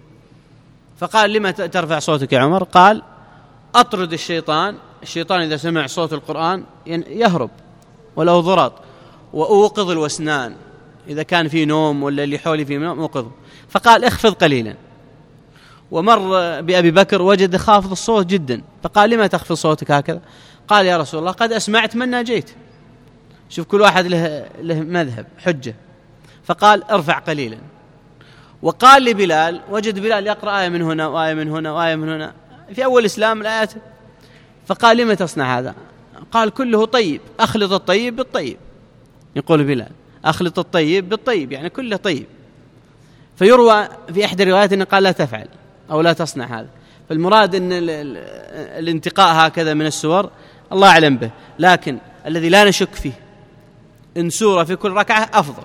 فقال لما ترفع صوتك يا عمر؟ قال أطرد الشيطان، الشيطان إذا سمع صوت القرآن يهرب ولو ضرط، وأوقظ الوسنان، إذا كان في نوم ولا اللي حولي في نوم أوقظه. فقال اخفض قليلا. ومر بأبي بكر وجد خافض الصوت جدا، فقال لما تخفض صوتك هكذا؟ قال يا رسول الله قد أسمعت من ناجيت. شوف كل واحد له, له مذهب حجة. فقال ارفع قليلا. وقال لبلال، وجد بلال يقرأ آية من هنا وآية من هنا وآية من هنا في أول الإسلام الآيات، فقال لما تصنع هذا؟ قال كله طيب، أخلط الطيب بالطيب. يقول بلال أخلط الطيب بالطيب، يعني كله طيب. فيروى في إحدى الروايات أنه قال لا تفعل أو لا تصنع هذا. فالمراد أن الانتقاء هكذا من السور الله أعلم به، لكن الذي لا نشك فيه إن سورة في كل ركعة أفضل،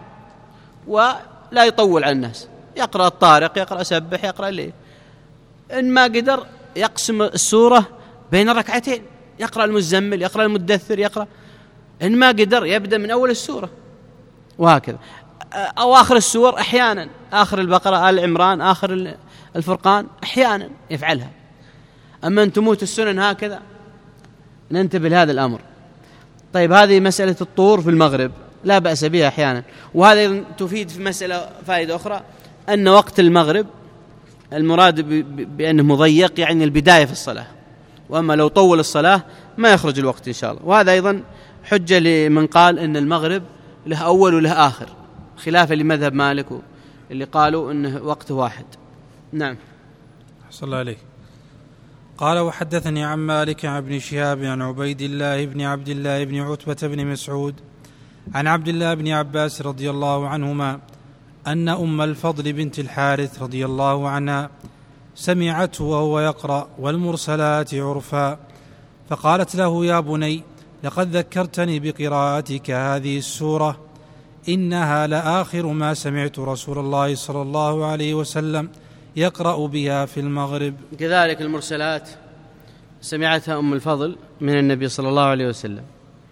ولا يطول على الناس، يقرأ الطارق، يقرأ سبح، يقرأ الليل. إن ما قدر يقسم السورة بين الركعتين، يقرأ المزمل، يقرأ المدثر، يقرأ. إن ما قدر يبدأ من أول السورة، وهكذا. أو آخر السور أحيانا، آخر البقرة، آل عمران، آخر الفرقان، أحيانا يفعلها. أما أن تموت السنن هكذا ننتبه لهذا الأمر. طيب، هذه مسألة الطور في المغرب لا بأس بها أحيانا. وهذا تفيد في مسألة فائدة أخرى، أن وقت المغرب المراد بأنه مضيق، يعني البداية في الصلاة، وأما لو طول الصلاة ما يخرج الوقت إن شاء الله. وهذا أيضا حجة لمن قال أن المغرب له أول وله آخر، خلافا لمذهب مالك اللي قالوا أنه وقت واحد. نعم. صلى الله عليه. قال وحدثني عن مالك عن ابن شهاب عن عبيد الله بن عبد الله بن عتبة بن مسعود عن عبد الله بن عباس رضي الله عنهما أن أم الفضل بنت الحارث رضي الله عنها سمعته وهو يقرأ والمرسلات عرفا، فقالت له: يا بني، لقد ذكرتني بقراءتك هذه السورة، إنها لآخر ما سمعت رسول الله صلى الله عليه وسلم يقرأ بها في المغرب. كذلك المرسلات سمعتها أم الفضل من النبي صلى الله عليه وسلم،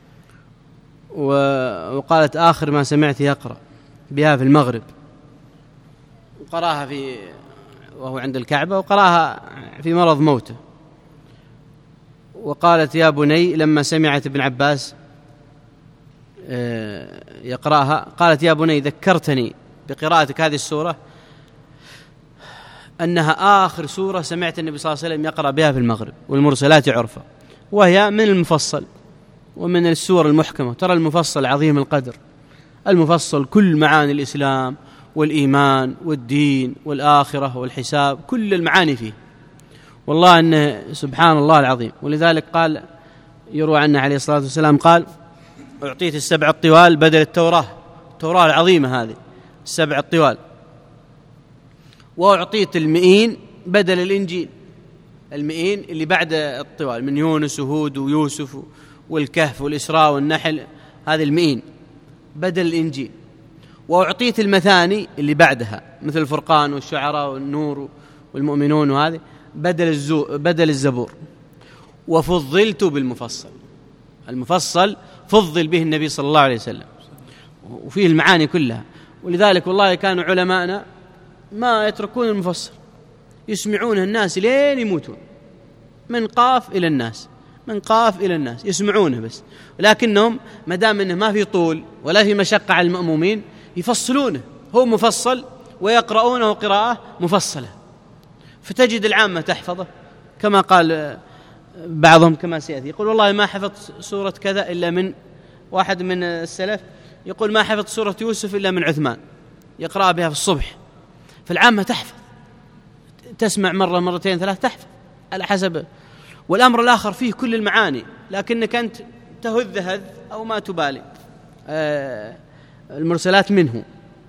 وقالت: آخر ما سمعت يقرأ بها في المغرب. قرأها في وهو عند الكعبة، وقرأها في مرض موته. وقالت: يا بني، لما سمعت ابن عباس يقرأها قالت: يا بني، ذكرتني بقراءتك هذه السورة أنها آخر سورة سمعت النبي صلى الله عليه وسلم يقرأ بها في المغرب، والمرسلات عرفا، وهي من المفصل ومن السور المحكمة. ترى المفصل عظيم القدر، المفصل كل معاني الإسلام والإيمان والدين والآخرة والحساب، كل المعاني فيه، والله أنه سبحان الله العظيم. ولذلك قال، يروى عنه عليه الصلاة والسلام قال: أعطيت السبع الطوال بدل التوراة، التوراة العظيمة هذه السبع الطوال، وأعطيت المئين بدل الإنجيل، المئين اللي بعد الطوال من يونس وهود ويوسف والكهف والإسراء والنحل، هذه المئين بدل الإنجيل. وأعطيت المثاني اللي بعدها مثل الفرقان والشعراء والنور والمؤمنون، وهذه بدل الزو بدل الزبور. وفضلت بالمفصل، المفصل فضل به النبي صلى الله عليه وسلم، وفيه المعاني كلها. ولذلك والله كانوا علماءنا ما يتركون المفصل، يسمعونه الناس لين يموتون، من قاف إلى الناس، من قاف إلى الناس يسمعونه بس، ولكنهم ما دام انه ما في طول ولا في مشقة على المأمومين يفصلونه، هو مفصل ويقرؤونه قراءة مفصلة، فتجد العامة تحفظه. كما قال بعضهم كما سيأتي، يقول: والله ما حفظت سورة كذا إلا من واحد من السلف، يقول: ما حفظت سورة يوسف إلا من عثمان، يقرأ بها في الصبح. فالعامة تحفظ، تسمع مرة مرتين ثلاث، تحفظ على حسب. والأمر الآخر فيه كل المعاني، لكنك أنت تهذ هذ أو ما تبالي. آه المرسلات منه.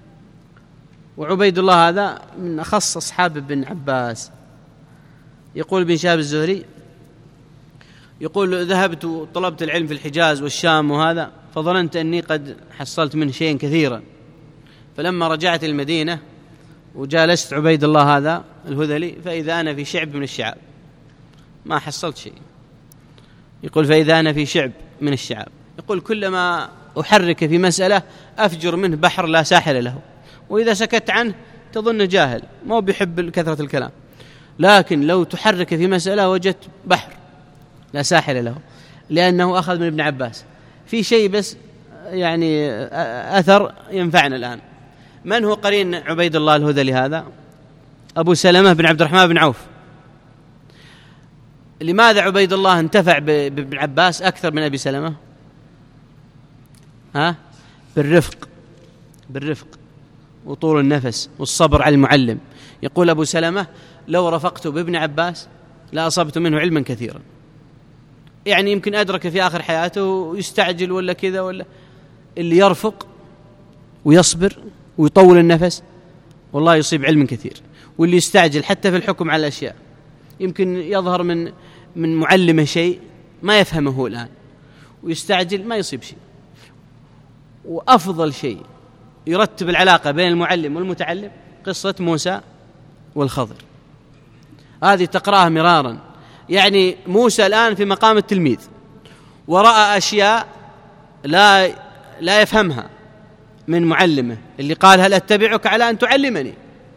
وعبيد الله هذا من أخص أصحاب ابن عباس. يقول ابن شهاب الزهري، يقول: ذهبت وطلبت العلم في الحجاز والشام وهذا، فظننت أني قد حصلت منه شيئا كثيرا، فلما رجعت المدينة وجالست عبيد الله هذا الهذلي، فإذا أنا في شعب من الشعاب، ما حصلت شيء. يقول: فإذا أنا في شعب من الشعاب، يقول: كلما أحرك في مسألة أفجر منه بحر لا ساحل له، وإذا سكت عنه تظن جاهل ما بيحب كثرة الكلام، لكن لو تحرك في مسألة وجدت بحر لا ساحل له، لأنه أخذ من ابن عباس في شيء بس يعني أثر ينفعنا الآن. من هو قرين عبيد الله الهذلي هذا؟ أبو سلمة بن عبد الرحمن بن عوف. لماذا عبيد الله انتفع بابن عباس أكثر من أبي سلمة؟ ها؟ بالرفق، بالرفق وطول النفس والصبر على المعلم. يقول أبو سلمة: لو رفقت بابن عباس لا أصبت منه علما كثيرا، يعني يمكن أدرك في آخر حياته ويستعجل ولا كذا ولا. اللي يرفق ويصبر ويطول النفس والله يصيب علم كثير. واللي يستعجل حتى في الحكم على الأشياء، يمكن يظهر من من معلمه شيء ما يفهمه هو الآن، ويستعجل ما يصيب شيء. وأفضل شيء يرتب العلاقة بين المعلم والمتعلم قصة موسى والخضر، هذه تقرأها مرارا. يعني موسى الآن في مقام التلميذ، ورأى أشياء لا لا يفهمها من معلمه اللي قال: هل أتبعك على أن تعلمني؟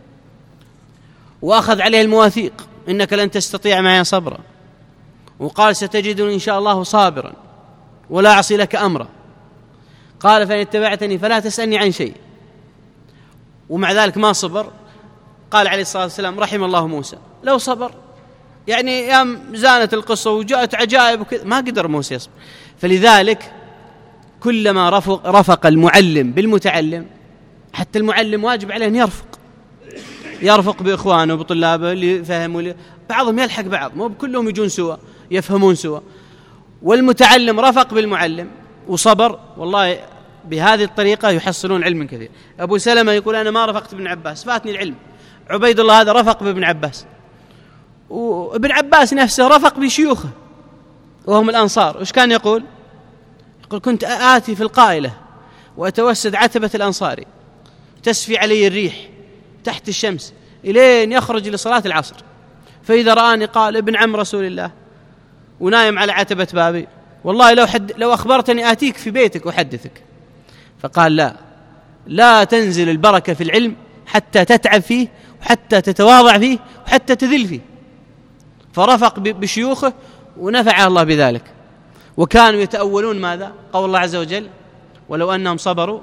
وأخذ عليه المواثيق: إنك لن تستطيع معي صبرا، وقال: ستجدني إن شاء الله صابرا ولا أعصي لك أمرا. قال: فإن اتبعتني فلا تسألني عن شيء. ومع ذلك ما صبر. قال عليه الصلاة والسلام: رحم الله موسى، لو صبر، يعني يام زانت القصة وجاءت عجائب وكذا، ما قدر موسى يصبر. فلذلك كلما رفق, رفق المعلم بالمتعلم، حتى المعلم واجب عليه أن يرفق يرفق بإخوانه وبطلابه اللي فهموا لي. بعضهم يلحق بعض، مو كلهم يجون سوا يفهمون سوا. والمتعلم رفق بالمعلم وصبر، والله بهذه الطريقة يحصلون علم كثير. أبو سلمة يقول أنا ما رفقت ابن عباس فاتني العلم. عبيد الله هذا رفق بابن عباس، وابن عباس نفسه رفق بشيوخه وهم الأنصار. وش كان يقول؟ يقول كنت آتي في القائلة وأتوسد عتبة الأنصاري تسفي علي الريح تحت الشمس إلين يخرج لصلاة العصر، فإذا رآني قال ابن عم رسول الله ونايم على عتبة بابي والله لو, حد لو أخبرتني آتيك في بيتك وحدثك. فقال لا لا تنزل البركة في العلم حتى تتعب فيه وحتى تتواضع فيه وحتى تذل فيه. فرفق بشيوخه ونفع الله بذلك. وكانوا يتأولون ماذا؟ قول الله عز وجل ولو أنهم صبروا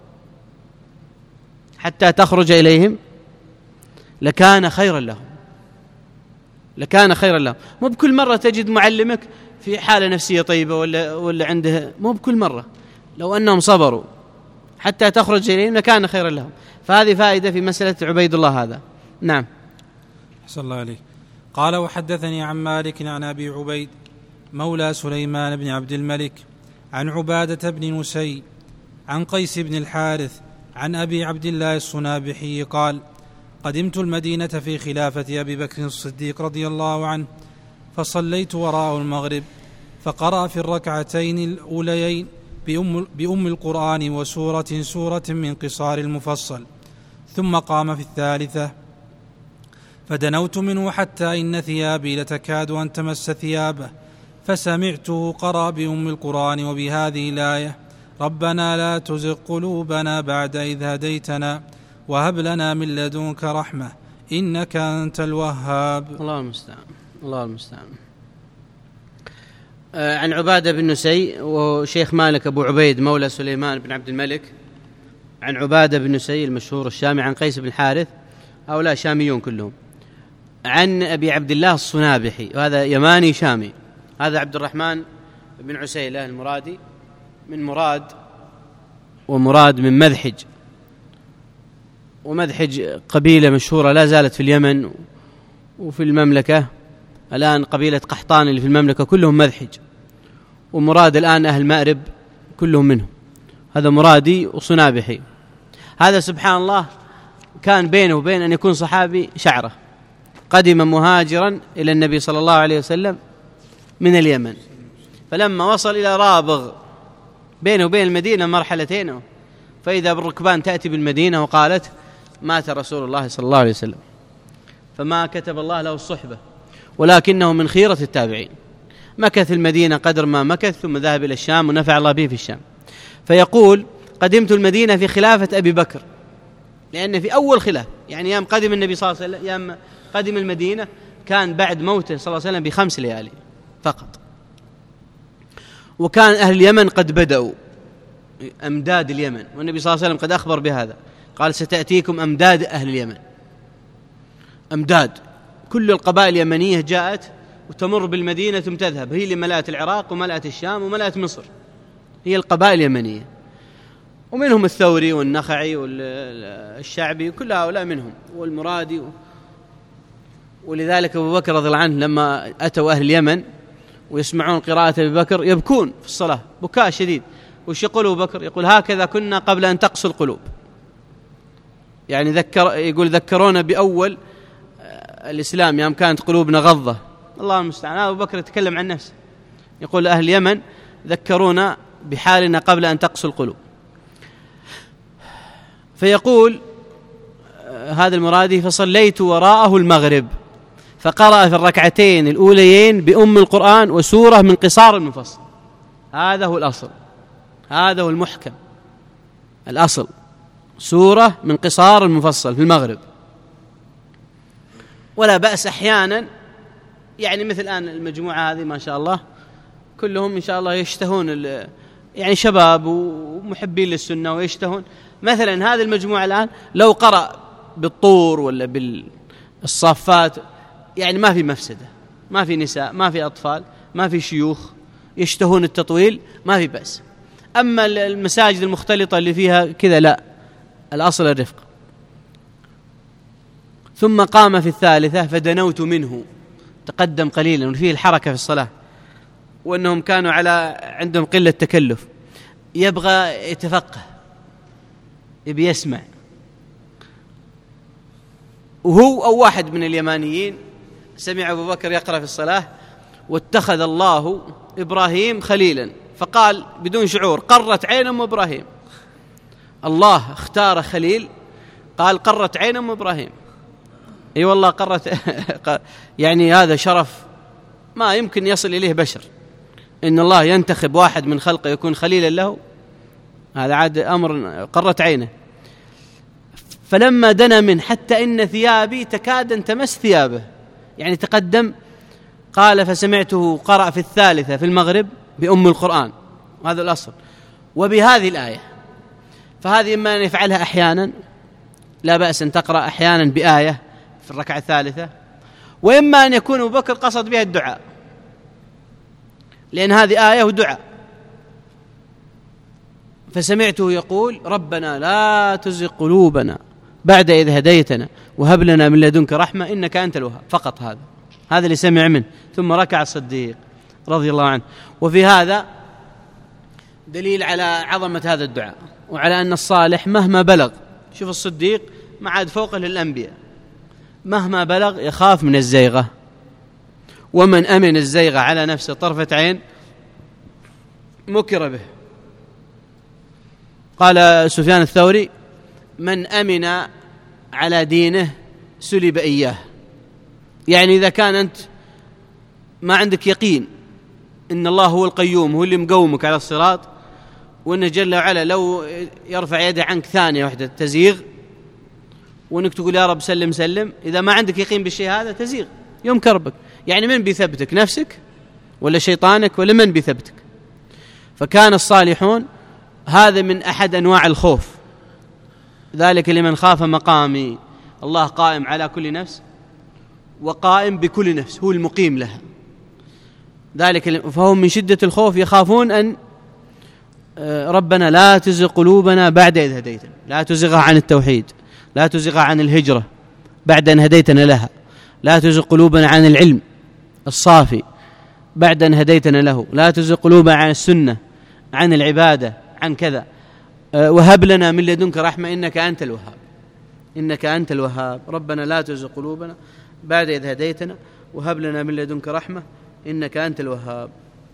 حتى تخرج إليهم لكان خيرا لهم، لكان خيرا لهم. مو بكل مرة تجد معلمك في حالة نفسية طيبة ولا, ولا عنده، مو بكل مرة. لو أنهم صبروا حتى تخرج إليهم لكان خيرا لهم. فهذه فائدة في مسألة عبيد الله هذا. نعم. أحسن الله عليه. قال وحدثني عن مالك عن أبي عبيد مولى سليمان بن عبد الملك عن عبادة بن نسي عن قيس بن الحارث عن أبي عبد الله الصنابحي قال قدمت المدينة في خلافة أبي بكر الصديق رضي الله عنه فصليت وراء المغرب فقرأ في الركعتين الأوليين بأم, بأم القرآن وسورة سورة من قصار المفصل، ثم قام في الثالثة فدنوت منه حتى إن ثيابي لتكاد أن تمس ثيابه، فسمعته قرأ بأم القرآن وبهذه الآية ربنا لا تزغ قلوبنا بعد إذ هديتنا وهب لنا من لدنك رحمة إنك أنت الوهاب. الله المستعان. الله المستعان. آه عن عبادة بن نسي وشيخ مالك أبو عبيد مولى سليمان بن عبد الملك عن عبادة بن نسي المشهور الشامي عن قيس بن الحارث، هؤلاء شاميون كلهم، عن أبي عبد الله الصنابحي وهذا يماني شامي. هذا عبد الرحمن بن عسيلة المرادي من مراد، ومراد من مذحج، ومذحج قبيلة مشهورة لا زالت في اليمن وفي المملكة الآن، قبيلة قحطان اللي في المملكة كلهم مذحج، ومراد الآن أهل مأرب كلهم منهم. هذا مرادي وصنابحي. هذا سبحان الله كان بينه وبين أن يكون صحابي شعره. قدم مهاجرا إلى النبي صلى الله عليه وسلم من اليمن، فلما وصل إلى رابغ بينه وبين المدينة مرحلتين، فإذا بالركبان تأتي بالمدينة وقالت مات رسول الله صلى الله عليه وسلم، فما كتب الله له الصحبة ولكنه من خيرة التابعين. مكث المدينة قدر ما مكث ثم ذهب إلى الشام ونفع الله به في الشام. فيقول قدمت المدينة في خلافة أبي بكر، لأن في أول خلاف يعني يوم قدم النبي صلى الله عليه وسلم، يوم قدم المدينة كان بعد موته صلى الله عليه وسلم بخمس ليالي فقط، وكان أهل اليمن قد بدأوا أمداد اليمن، والنبي صلى الله عليه وسلم قد أخبر بهذا، قال ستأتيكم أمداد أهل اليمن. أمداد كل القبائل اليمنية جاءت وتمر بالمدينة ثم تذهب، هي اللي ملأت العراق وملأت الشام وملأت مصر، هي القبائل اليمنية، ومنهم الثوري والنخعي والشعبي كل هؤلاء منهم، والمرادي. ولذلك أبو بكر رضي الله عنه لما أتوا أهل اليمن ويسمعون قراءة أبي بكر يبكون في الصلاة بكاء شديد. وش يقول أبو بكر؟ يقول هكذا كنا قبل أن تقسو القلوب، يعني ذكر يقول ذكرونا بأول الإسلام يوم كانت قلوبنا غضة. الله المستعان. أبو بكر يتكلم عن نفسه يقول أهل اليمن ذكرونا بحالنا قبل أن تقسو القلوب. فيقول هذا المرادي فصليت وراءه المغرب فقرأ في الركعتين الأوليين بأم القرآن وسورة من قصار المفصل. هذا هو الأصل، هذا هو المحكم، الأصل سورة من قصار المفصل في المغرب. ولا بأس أحيانا، يعني مثل الآن المجموعة هذه ما شاء الله كلهم إن شاء الله يشتهون، يعني شباب ومحبين للسنة ويشتهون، مثلا هذه المجموعة الآن لو قرأ بالطور ولا بالصافات يعني ما في مفسدة، ما في نساء، ما في أطفال، ما في شيوخ يشتهون التطويل، ما في بأس. أما المساجد المختلطة اللي فيها كذا لا، الأصل الرفق. ثم قام في الثالثة فدنوت منه، تقدم قليلا، وفيه الحركة في الصلاة، وأنهم كانوا على عندهم قلة تكلف. يبغى يتفقه، يبي يسمع، وهو أو واحد من اليمانيين سمع أبو بكر يقرأ في الصلاة: واتخذ الله إبراهيم خليلا، فقال بدون شعور: قرت عين أم إبراهيم. الله اختار خليل، قال قرت عين أم إبراهيم. اي والله قرت يعني هذا شرف ما يمكن يصل إليه بشر، إن الله ينتخب واحد من خلقه يكون خليلا له، هذا عاد أمر قرت عينه. فلما دنا من حتى إن ثيابي تكاد أن تمس ثيابه، يعني تقدم، قال: فسمعته قرأ في الثالثة في المغرب بأم القرآن، هذا الأصل، وبهذه الآية. فهذه إما أن يفعلها أحيانا، لا بأس أن تقرأ أحيانا بآية في الركعة الثالثة، وإما أن يكون أبو بكر قصد بها الدعاء، لأن هذه آية ودعاء. فسمعته يقول: ربنا لا تزغ قلوبنا بعد إذ هديتنا وهب لنا من لدنك رحمة إنك أنت الوهاب. فقط هذا هذا اللي سمع منه، ثم ركع الصديق رضي الله عنه. وفي هذا دليل على عظمة هذا الدعاء، وعلى أن الصالح مهما بلغ، شوف الصديق ما عاد فوقه للأنبياء، مهما بلغ يخاف من الزيغة، ومن أمن الزيغة على نفسه طرفة عين مكر به. قال سفيان الثوري: من أمن على دينه سلب إياه. يعني إذا كان أنت ما عندك يقين إن الله هو القيوم، هو اللي مقومك على الصراط، وإنه جل وعلا لو يرفع يده عنك ثانية واحدة تزيغ، وإنك تقول يا رب سلم سلم، إذا ما عندك يقين بالشيء هذا تزيغ يوم كربك. يعني من بيثبتك، نفسك ولا شيطانك ولا من بيثبتك؟ فكان الصالحون هذا من أحد أنواع الخوف، ذلك لمن خاف مقامي، الله قائم على كل نفس وقائم بكل نفس، هو المقيم لها، ذلك فهم من شدة الخوف يخافون أن ربنا لا تزغ قلوبنا بعد إذ هديتنا، لا تزغها عن التوحيد، لا تزغها عن الهجرة بعد أن هديتنا لها، لا تزغ قلوبنا عن العلم الصافي بعد أن هديتنا له، لا تزغ قلوبنا عن السنة، عن العبادة، عن كذا، وهب لنا من لدنك رحمة إنك أنت الوهاب، إنك أنت الوهاب، ربنا لا تزغ قلوبنا بعد إذ هديتنا وهب لنا من لدنك رحمة إنك أنت الوهاب.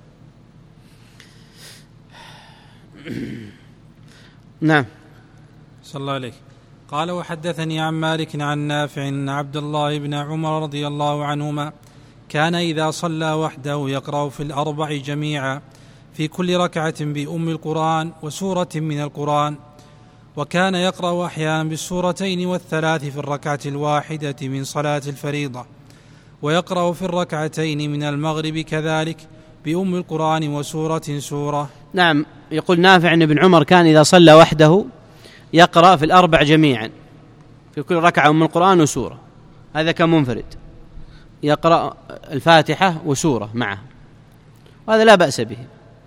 نعم. صلى الله عليه. قال: وحدثني عن مالك عن نافع أن عبد الله بن عمر رضي الله عنهما كان إذا صلى وحده يقرأ في الأربع جميعا في كل ركعة بأم القرآن وسورة من القرآن، وكان يقرأ أحيانا بالسورتين والثلاث في الركعة الواحدة من صلاة الفريضة، ويقرأ في الركعتين من المغرب كذلك بأم القرآن وسورة سورة. نعم. يقول نافع أن ابن عمر كان إذا صلى وحده يقرأ في الأربع جميعا في كل ركعة أم القرآن وسورة، هذا كان منفرد، يقرأ الفاتحة وسورة معه، وهذا لا بأس به.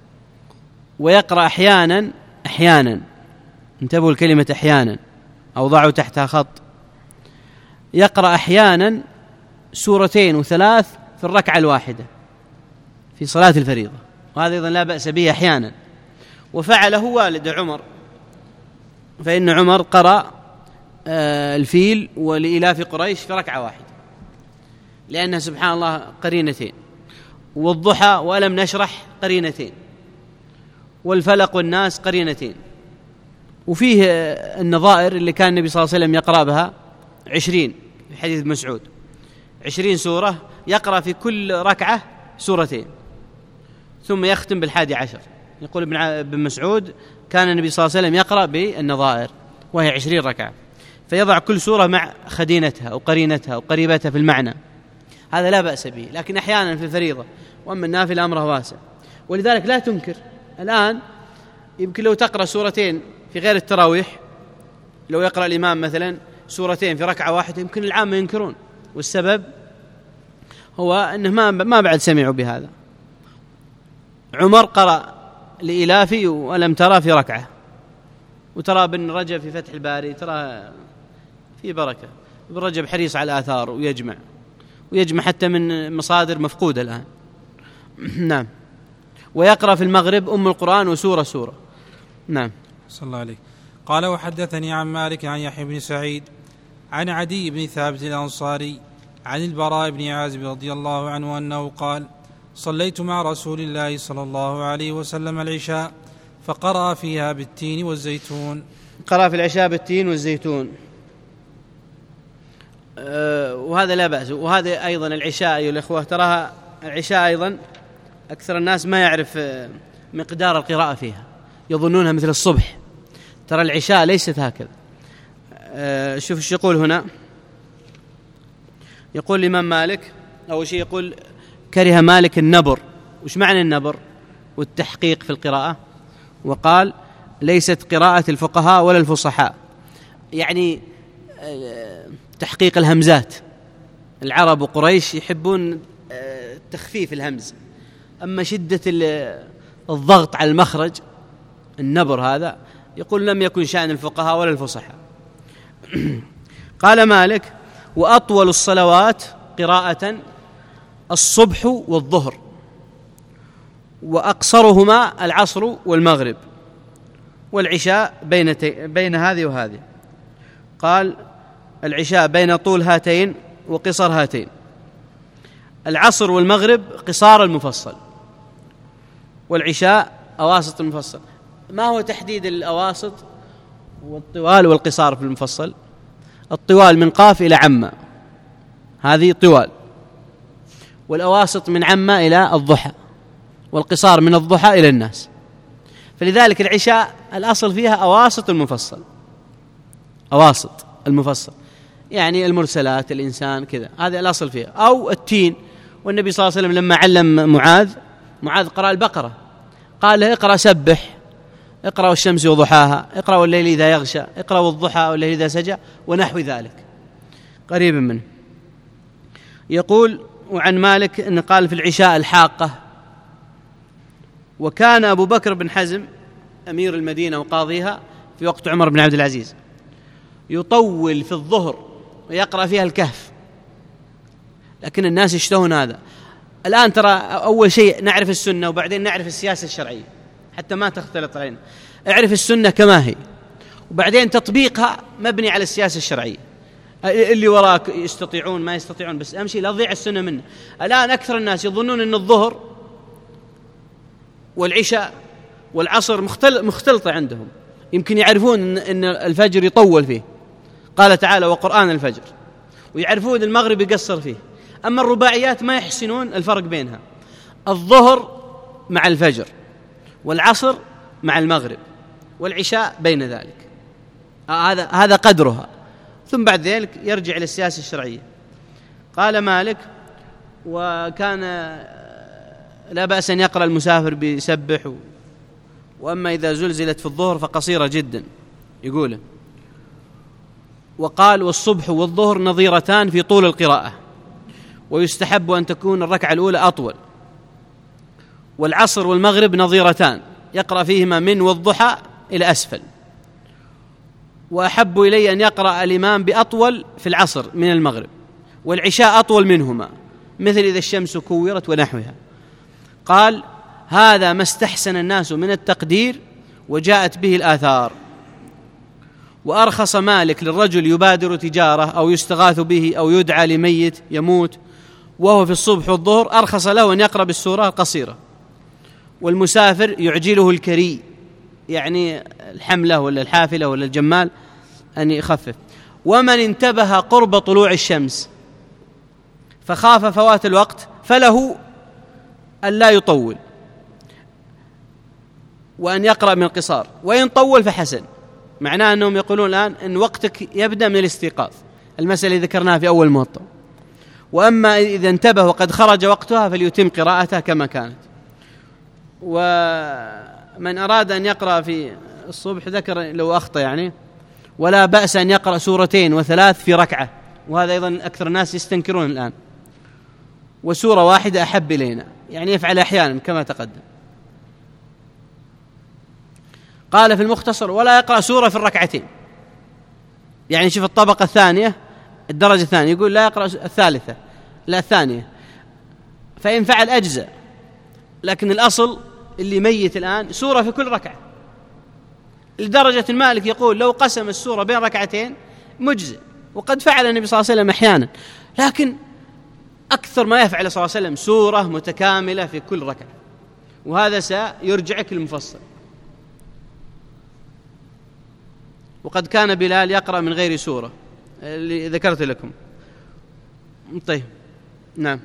ويقرأ أحيانا أحيانا انتبهوا الكلمة أحيانا أو ضعوا تحتها خط، يقرأ أحيانا سورتين وثلاث في الركعة الواحدة في صلاة الفريضة، وهذا أيضا لا بأس به أحيانا. وفعله والد عمر، فإن عمر قرأ الفيل ولإلاف قريش في ركعة واحدة، لأنها سبحان الله قرينتين، والضحى وألم نشرح قرينتين، والفلق والناس قرينتين، وفيه النظائر اللي كان النبي صلى الله عليه وسلم يقرأ بها عشرين في حديث مسعود، عشرين سورة يقرأ في كل ركعة سورتين ثم يختم بالحادي عشر. يقول ابن مسعود كان النبي صلى الله عليه وسلم يقرأ بالنظائر وهي عشرين ركعة، فيضع كل سورة مع خدينتها أو قرينتها أو قريبتها في المعنى، هذا لا بأس به. لكن أحيانا في الفريضة وأما النافلة أمره واسع، ولذلك لا تنكر. الآن يمكن لو تقرأ سورتين في غير التراويح، لو يقرأ الإمام مثلا سورتين في ركعة واحدة يمكن العامة ينكرون، والسبب هو أنه ما ما بعد سمعوا بهذا. عمر قرأ لإلافي ولم ترى في ركعة، وترى ابن رجب في فتح الباري ترى في بركة، ابن رجب حريص على آثار ويجمع ويجمع حتى من مصادر مفقودة الآن. نعم. ويقرأ في المغرب أم القرآن وسورة سورة، نعم. صلى الله عليه. قال وحدثني عن مالك عن يحيى بن سعيد عن عدي بن ثابت الأنصاري عن البراء بن عازب رضي الله عنه أنه قال صليت مع رسول الله صلى الله عليه وسلم العشاء فقرأ فيها بالتين والزيتون. قرأ في العشاء بالتين والزيتون، أه وهذا لا بأس. وهذا أيضا العشاء أيها الإخوة، تراها العشاء أيضا أكثر الناس ما يعرف مقدار القراءة فيها، يظنونها مثل الصبح. ترى العشاء ليست هكذا. أه شوف ايش يقول هنا. يقول الإمام مالك أول شيء يقول كره مالك النبر. وش معنى النبر والتحقيق في القراءة؟ وقال ليست قراءة الفقهاء ولا الفصحاء، يعني تحقيق الهمزات. العرب وقريش يحبون تخفيف الهمز، أما شدة الضغط على المخرج النبر هذا يقول لم يكن شأن الفقهاء ولا الفصحاء. قال مالك وأطول الصلوات قراءة الصبح والظهر، وأقصرهما العصر والمغرب، والعشاء بين, بين هذه وهذه. قال العشاء بين طول هاتين وقصر هاتين، العصر والمغرب قصار المفصل، والعشاء أواسط المفصل. ما هو تحديد الأواسط والطوال والقصار في المفصل؟ الطوال من قاف إلى عمّ، هذه طوال، والأواسط من عمّ إلى الضحى، والقصار من الضحى إلى الناس. فلذلك العشاء الأصل فيها أواسط المفصل، أواسط المفصل، يعني المرسلات الإنسان كذا، هذا الأصل فيها، أو التين. والنبي صلى الله عليه وسلم لما علم معاذ معاذ قرأ البقرة قال له اقرأ سبح، اقرأ والشمس وضحاها، اقرأ والليل إذا يغشى، اقرأ والضحى والليل إذا سجى، ونحو ذلك قريب منه. يقول وعن مالك أن قال في العشاء الحاقة. وكان أبو بكر بن حزم أمير المدينة وقاضيها في وقت عمر بن عبد العزيز يطول في الظهر ويقرأ فيها الكهف، لكن الناس يشتهون هذا. الآن ترى أول شيء نعرف السنة وبعدين نعرف السياسة الشرعية حتى ما تختلط علينا. اعرف السنة كما هي، وبعدين تطبيقها مبني على السياسة الشرعية. اللي وراك يستطيعون ما يستطيعون، بس أهم شيء لا تضيع السنة منه. الآن أكثر الناس يظنون أن الظهر والعشاء والعصر مختلطة عندهم، يمكن يعرفون أن الفجر يطول فيه، قال تعالى وقرآن الفجر، ويعرفون المغرب يقصر فيه. أما الرباعيات ما يحسنون الفرق بينها، الظهر مع الفجر، والعصر مع المغرب، والعشاء بين ذلك. هذا هذا قدرها، ثم بعد ذلك يرجع إلى السياسة الشرعية. قال مالك وكان لا بأس أن يقرأ المسافر بيسبح، وأما إذا زلزلت في الظهر فقصيرة جدا يقوله. وقال والصبح والظهر نظيرتان في طول القراءة، ويستحب أن تكون الركعة الأولى أطول. والعصر والمغرب نظيرتان يقرأ فيهما من والضحى إلى أسفل. وأحب إلي أن يقرأ الإمام بأطول في العصر من المغرب، والعشاء أطول منهما، مثل إذا الشمس كورت ونحوها. قال هذا ما استحسن الناس من التقدير وجاءت به الآثار. وأرخص مالك للرجل يبادر تجارة أو يستغاث به أو يدعى لميت يموت وهو في الصبح والظهر، أرخص له أن يقرأ بالسورة القصيرة. والمسافر يعجله الكري، يعني الحملة ولا الحافلة ولا الجمال، أن يخفف. ومن انتبه قرب طلوع الشمس فخاف فوات الوقت فله أن لا يطول وأن يقرأ من القصار، وإن طول فحسن. معناه أنهم يقولون الآن أن وقتك يبدأ من الاستيقاظ، المسألة اللي ذكرناها في أول موطأ. وأما إذا انتبه وقد خرج وقتها فليتم قراءتها كما كانت. ومن أراد أن يقرأ في الصبح ذكر لو أخطأ يعني ولا بأس أن يقرأ سورتين وثلاث في ركعة، وهذا أيضا أكثر الناس يستنكرون الآن. وسورة واحدة أحب إلينا، يعني يفعل أحيانا كما تقدم. قال في المختصر ولا يقرأ سورة في الركعتين، يعني شوف الطبقة الثانية الدرجة الثانية، يقول لا يقرأ الثالثة لا الثانية، فإن فعل أجزاء. لكن الأصل اللي ميت الآن سورة في كل ركعة، لدرجة المالك يقول لو قسم السورة بين ركعتين مجزئ، وقد فعل النبي صلى الله عليه وسلم أحيانا، لكن أكثر ما يفعل صلى الله عليه وسلم سورة متكاملة في كل ركعة، وهذا سيرجعك المفصل. وقد كان بلال يقرأ من غير سورة اللي ذكرت لكم. طيب نعم.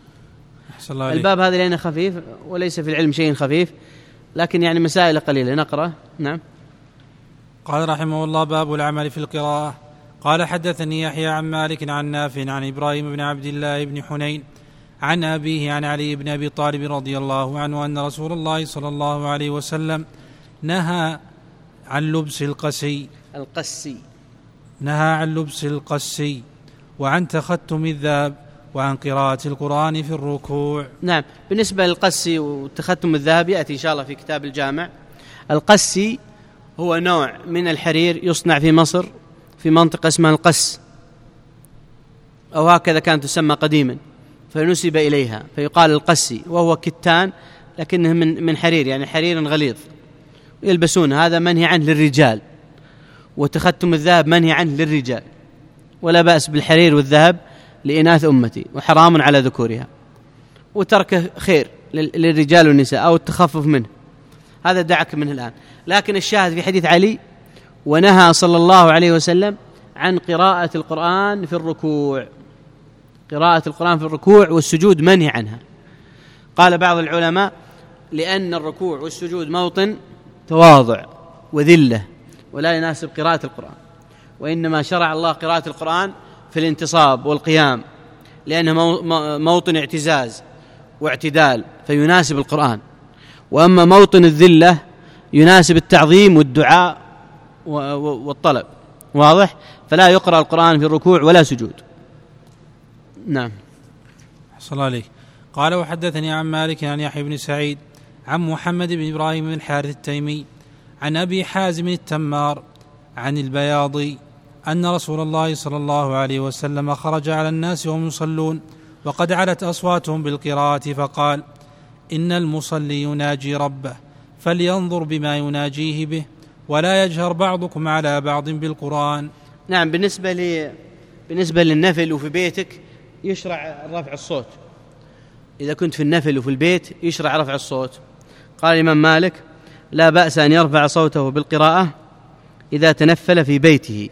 الباب هذا لأنه خفيف وليس في العلم شيء خفيف، لكن يعني مسائل قليلة نقرأ. نعم. قال رحمه الله: باب العمل في القراءة. قال: حدثني يحيى عن مالك عن نافع عن إبراهيم بن عبد الله بن حنين عن أبيه عن علي بن أبي طالب رضي الله عنه أن رسول الله صلى الله عليه وسلم نهى عن لبس القسي القسي نهى عن لبس القسي وعن تختم الذهب وعن قراءة القرآن في الركوع. نعم. بالنسبة للقسي والتختم الذهب يأتي إن شاء الله في كتاب الجامع. القسي هو نوع من الحرير يصنع في مصر في منطقة اسمها القس، أو هكذا كانت تسمى قديما، فنسب إليها فيقال القسي، وهو كتان لكنه من من حرير، يعني حرير غليظ يلبسون. هذا منهي عنه للرجال، وتختم الذهب منهي عنه للرجال، ولا بأس بالحرير والذهب لإناث أمتي، وحرام على ذكورها، وتركه خير للرجال والنساء أو التخفف منه، هذا دعك منه الآن. لكن الشاهد في حديث علي: ونهى صلى الله عليه وسلم عن قراءة القرآن في الركوع. قراءة القرآن في الركوع والسجود منهي عنها. قال بعض العلماء: لأن الركوع والسجود موطن تواضع وذلة، ولا يناسب قراءة القرآن، وإنما شرع الله قراءة القرآن في الانتصاب والقيام، لأنه موطن اعتزاز واعتدال فيناسب القرآن. وأما موطن الذلة يناسب التعظيم والدعاء والطلب، واضح؟ فلا يقرأ القرآن في الركوع ولا سجود. نعم. حصل عليك. قال: وحدثني عن مالك عن يحيى بن سعيد عن محمد بن إبراهيم بن الحارث التيمي عن أبي حازم التمار عن البياضي أن رسول الله صلى الله عليه وسلم خرج على الناس وهم يصلون وقد علت أصواتهم بالقراءة فقال: إن المصلي يناجي ربه فلينظر بما يناجيه به ولا يجهر بعضكم على بعض بالقرآن. نعم. بالنسبة لي بالنسبة للنفل وفي بيتك يشرع رفع الصوت. إذا كنت في النفل وفي البيت يشرع رفع الصوت. قال الإمام مالك: لا بأس أن يرفع صوته بالقراءة إذا تنفل في بيته،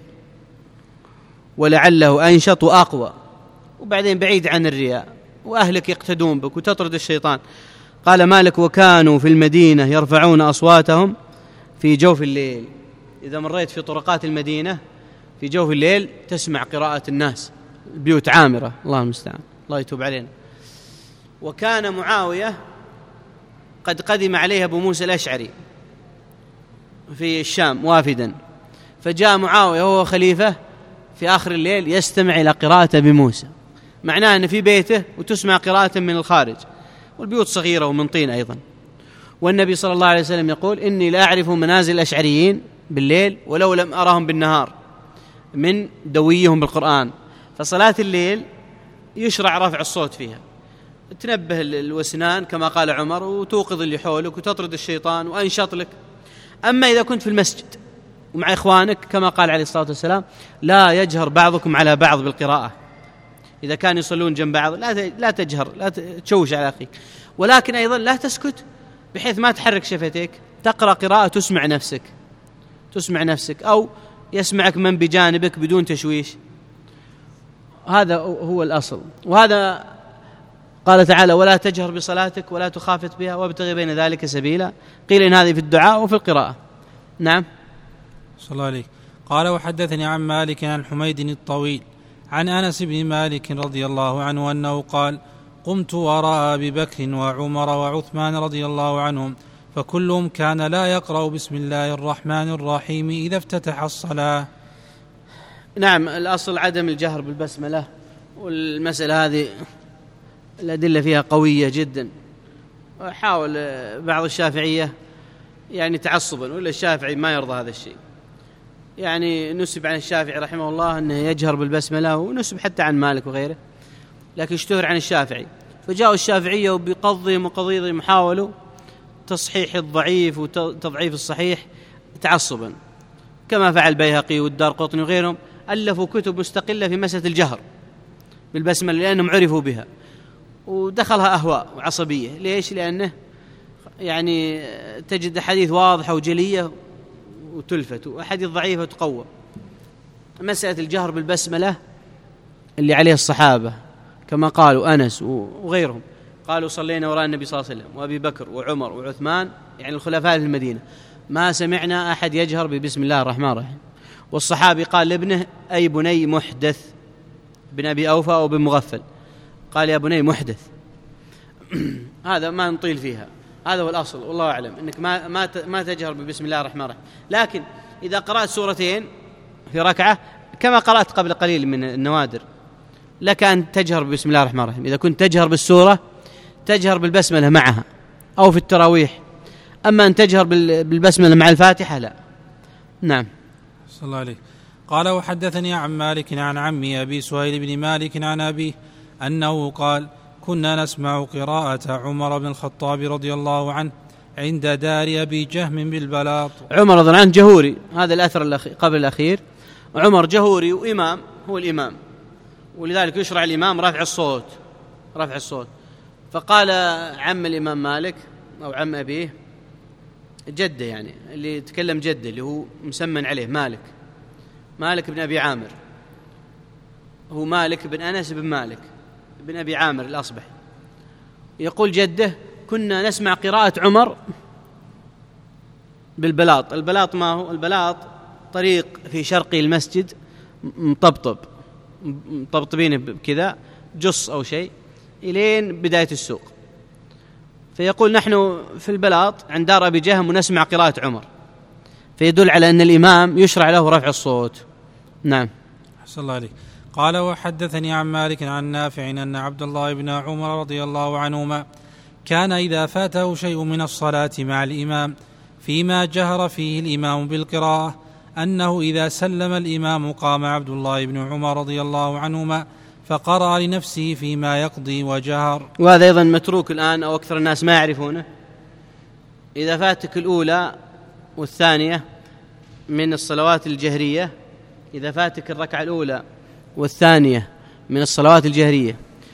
ولعله أنشط وأقوى، وبعدين بعيد عن الرياء، وأهلك يقتدون بك وتطرد الشيطان. قال مالك: وكانوا في المدينة يرفعون أصواتهم في جوف الليل. إذا مريت في طرقات المدينة في جوف الليل تسمع قراءة الناس، البيوت عامرة، الله المستعان، الله يتوب علينا. وكان معاوية قد قدم عليه أبو موسى الأشعري في الشام وافدا، فجاء معاوية وهو خليفة في آخر الليل يستمع إلى قراءة أبي موسى، معناه أن في بيته وتسمع قراءة من الخارج، والبيوت صغيرة ومن طين أيضا. والنبي صلى الله عليه وسلم يقول: إني لا أعرف منازل الأشعريين بالليل ولو لم أرهم بالنهار من دويهم بالقرآن. فصلاة الليل يشرع رفع الصوت فيها، تنبه الوسنان كما قال عمر، وتوقظ اللي حولك وتطرد الشيطان وأنشط لك. أما إذا كنت في المسجد ومع إخوانك كما قال عليه الصلاة والسلام: لا يجهر بعضكم على بعض بالقراءة. إذا كانوا يصلون جنب بعض لا تجهر، لا تشوش على أخيك، ولكن أيضا لا تسكت بحيث ما تحرك شفتيك، تقرأ قراءة تسمع نفسك تسمع نفسك أو يسمعك من بجانبك بدون تشويش. هذا هو الأصل. وهذا قال تعالى: ولا تجهر بصلاتك ولا تخافت بها وابتغي بين ذلك سبيلا. قيل إن هذه في الدعاء وفي القراءة. نعم. صلى الله عليه. قال: وحدثني عن مالك عن حميد الطويل عن أنس بن مالك رضي الله عنه أنه قال: قمت وراء أبي بكر وعمر وعثمان رضي الله عنهم فكلهم كان لا يقرأ بسم الله الرحمن الرحيم إذا افتتح الصلاة. نعم. الأصل عدم الجهر بالبسملة، والمسألة هذه الأدلة فيها قوية جدا. وحاول بعض الشافعية يعني تعصبا، ولا الشافعي ما يرضى هذا الشيء، يعني نسب عن الشافعي رحمه الله أنه يجهر بالبسملة، ونسب حتى عن مالك وغيره، لكن اشتهر عن الشافعي. فجاءوا الشافعية وبقضهم وقضيضهم حاولوا تصحيح الضعيف وتضعيف الصحيح تعصبا، كما فعل البيهقي والدارقطني وغيرهم، ألفوا كتب مستقلة في مسألة الجهر بالبسملة لأنهم عرفوا بها، ودخلها أهواء وعصبية. ليش؟ لأنه يعني تجد أحاديث واضحة وجلية وتلفت، وأحاديث ضعيفة وتقوى. مسألة الجهر بالبسملة اللي عليه الصحابة كما قالوا أنس وغيرهم، قالوا صلينا وراء النبي صلى الله عليه وسلم وأبي بكر وعمر وعثمان، يعني الخلفاء في المدينة، ما سمعنا أحد يجهر ببسم الله الرحمن الرحيم. والصحابي قال لابنه: أي بني محدث، بن أبي أوفى أو بن مغفل، قال: يا بني محدث. هذا ما نطيل فيها، هذا هو الأصل والله أعلم، أنك ما ما ما تجهر ببسم الله الرحمن الرحيم. لكن إذا قرأت سورتين في ركعة كما قرأت قبل قليل من النوادر، لك أن تجهر ببسم الله الرحمن الرحيم. إذا كنت تجهر بالسورة تجهر بالبسملة معها، أو في التراويح. أما أن تجهر بالبسملة مع الفاتحة لا. نعم. صلى الله عليه. قال: وحدثني عن مالك عن عمي أبي سهيل بن مالك عن أبيه أنه قال: كنا نسمع قراءة عمر بن الخطاب رضي الله عنه عند دار أبي جهم بالبلاط. عمر رضي الله عنه جهوري، هذا الأثر قبل الأخير. عمر جهوري وإمام، هو الإمام، ولذلك يشرع الإمام رفع الصوت رفع الصوت فقال عم الإمام مالك أو عم أبيه، جده يعني اللي يتكلم جده اللي هو مسمن عليه مالك، مالك بن أبي عامر، هو مالك بن أنس بن مالك بن أبي عامر الأصبحي. يقول جده: كنا نسمع قراءة عمر بالبلاط. البلاط ما هو؟ البلاط طريق في شرقي المسجد مطبطب مطبطبين بكذا جص أو شيء إلين بداية السوق. فيقول: نحن في البلاط عند دار أبي جهم ونسمع قراءة عمر، فيدل على أن الإمام يشرع له رفع الصوت. نعم. أحسن الله عليك. قال: وحدثني عن مالك عن نافع أن عبد الله بن عمر رضي الله عنهما كان إذا فاته شيء من الصلاة مع الإمام فيما جهر فيه الإمام بالقراءة أنه إذا سلم الإمام قام عبد الله بن عمر رضي الله عنهما فقرأ لنفسه فيما يقضي وجهر. وهذا أيضا متروك الآن، أو أكثر الناس ما يعرفونه. إذا فاتك الأولى والثانية من الصلوات الجهرية، إذا فاتك الركعة الأولى والثانية من الصلوات الجهرية،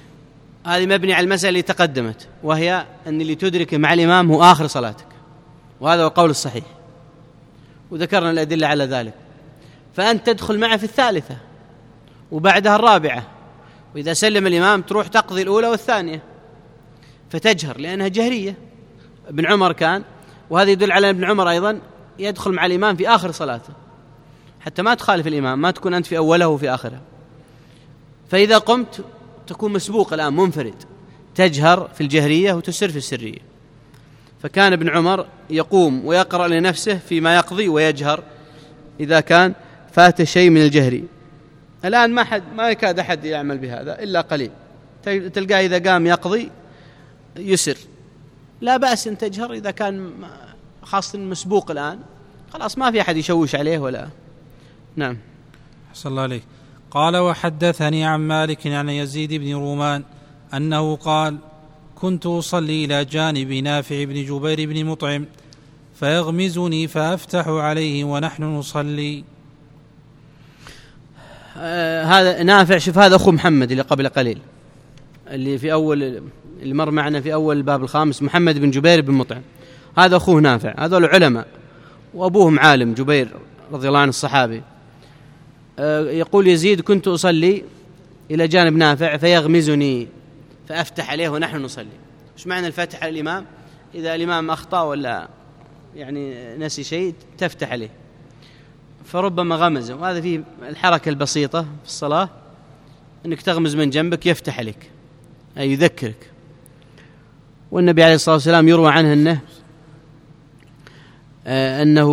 هذه مبني على المسألة اللي تقدمت، وهي أن اللي تدرك مع الإمام هو آخر صلاتك، وهذا هو القول الصحيح، وذكرنا الأدلة على ذلك. فأنت تدخل معه في الثالثة وبعدها الرابعة، وإذا سلم الإمام تروح تقضي الأولى والثانية فتجهر لأنها جهرية. ابن عمر كان، وهذا يدل على ابن عمر أيضا يدخل مع الإمام في آخر صلاته حتى ما تخالف الإمام، ما تكون أنت في أوله وفي آخره. فإذا قمت تكون مسبوق الآن منفرد، تجهر في الجهرية وتسر في السرية. فكان ابن عمر يقوم ويقرأ لنفسه فيما يقضي ويجهر إذا كان فات شيء من الجهري. الآن ما حد ما يكاد أحد يعمل بهذا إلا قليل، تلقاه إذا قام يقضي يسر. لا بأس أن تجهر إذا كان خاصة مسبوق الآن، خلاص ما في أحد يشوش عليه ولا. نعم. أحسن الله عليك. قال: وحدثني عن مالك عن يزيد بن رومان أنه قال: كنت أصلي إلى جانب نافع بن جبير بن مطعم فيغمزني فأفتح عليه ونحن نصلي. آه هذا نافع، شوف هذا أخو محمد اللي قبل قليل، اللي في أول اللي مر معنا في أول الباب الخامس، محمد بن جبير بن مطعم، هذا أخوه نافع، هذول العلماء وأبوهم عالم جبير رضي الله عنه الصحابي. آه يقول يزيد: كنت أصلي إلى جانب نافع فيغمزني فأفتح عليه ونحن نصلي. إيش معنى الفتح على الإمام؟ إذا الإمام أخطأ ولا يعني نسي شيء تفتح عليه، فربما غمزه، وهذا فيه الحركة البسيطة في الصلاة، أنك تغمز من جنبك يفتح عليك أي يذكرك. والنبي عليه الصلاة والسلام يروى عنه أنه آه أنه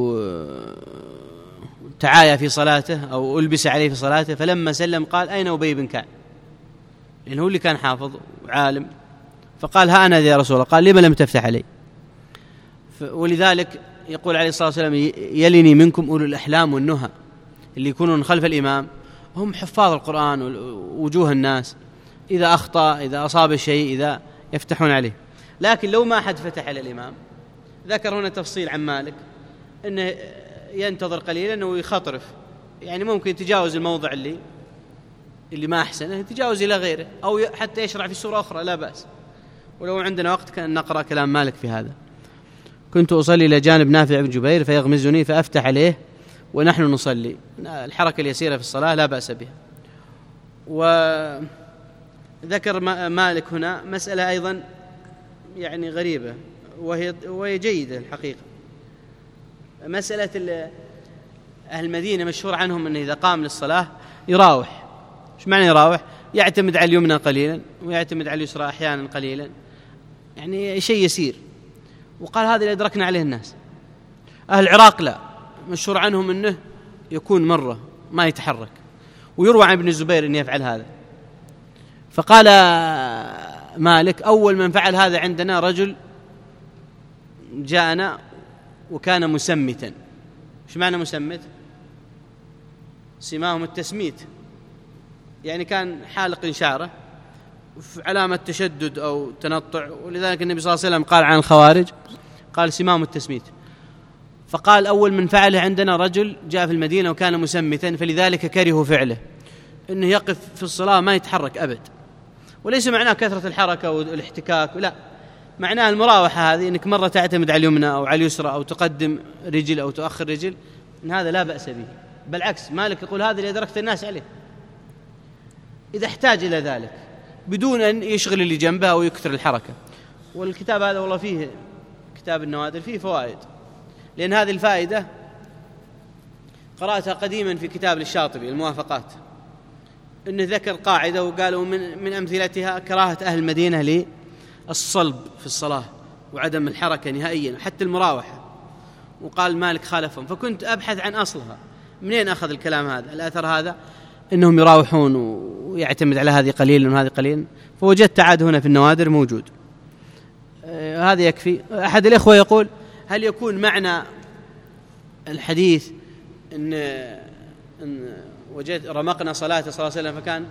تعايا في صلاته أو ألبس عليه في صلاته، فلما سلم قال: أين أبي بن كعب؟ لأنه هو اللي كان حافظ وعالم، فقال: ها أنا يا رسول الله. قال: لما لم تفتح علي؟ ولذلك يقول عليه الصلاة والسلام: يلني منكم أولو الأحلام والنهى، اللي يكونون خلف الإمام هم حفاظ القرآن ووجوه الناس، إذا أخطأ إذا أصاب شيء إذا يفتحون عليه. لكن لو ما حد فتح على الإمام، ذكر هنا تفصيل عن مالك أنه ينتظر قليلا ويخطرف، يعني ممكن يتجاوز الموضع اللي اللي ما أحسنه يتجاوز إلى غيره، أو حتى يشرع في سورة أخرى لا بأس. ولو عندنا وقت كان نقرأ كلام مالك في هذا. كنت أصلي إلى جانب نافع بن جبير فيغمزني فأفتح عليه ونحن نصلي. الحركة اليسيرة في الصلاة لا بأس بها. وذكر مالك هنا مسألة أيضا يعني غريبة وهي وهي جيدة الحقيقة. مسألة أهل المدينة مشهور عنهم أنه إذا قام للصلاة يراوح. إيش معنى يراوح؟ يعتمد على اليمنى قليلا ويعتمد على اليسرى أحيانا قليلا، يعني شيء يسير. وقال هذا اللي أدركنا عليه الناس. أهل العراق لا، مشهور عنهم أنه يكون مرة ما يتحرك، ويروى عن ابن الزبير أن يفعل هذا. فقال مالك أول من فعل هذا عندنا رجل جاءنا وكان مسمتا. إيش معنى مسمت؟ سماهم التسميت، يعني كان حالق شعره علامة تشدد أو تنطع، ولذلك النبي صلى الله عليه وسلم قال عن الخوارج قال سماهم التسميت. فقال أول من فعله عندنا رجل جاء في المدينة وكان مسمتا، فلذلك كرهوا فعله، إنه يقف في الصلاة ما يتحرك أبد. وليس معناه كثرة الحركة والاحتكاك، لا، معناه المراوحة هذه، إنك مرة تعتمد على اليمنى أو على اليسرى أو تقدم رجل أو تؤخر رجل، إن هذا لا بأس به. بالعكس مالك يقول هذا اللي أدركت الناس عليه إذا احتاج إلى ذلك بدون أن يشغل اللي جنبه أو يكثر الحركة. والكتاب هذا والله فيه كتاب النوادر فيه فوائد، لأن هذه الفائدة قرأتها قديما في كتاب للشاطبي الموافقات، إنه ذكر قاعدة وقالوا من, من أمثلتها كراهة أهل المدينة للصلب في الصلاة وعدم الحركة نهائيا حتى المراوحة، وقال مالك خالفهم. فكنت أبحث عن أصلها، منين أخذ الكلام هذا الأثر هذا إنهم يراوحون ويعتمد على هذه قليلا وهذه قليلا، فوجدت عاد هنا في النوادر موجود. آه هذا يكفي. أحد الإخوة يقول هل يكون معنى الحديث إن, إن وجدت رمقنا صلاة صلى الله عليه وسلم فكان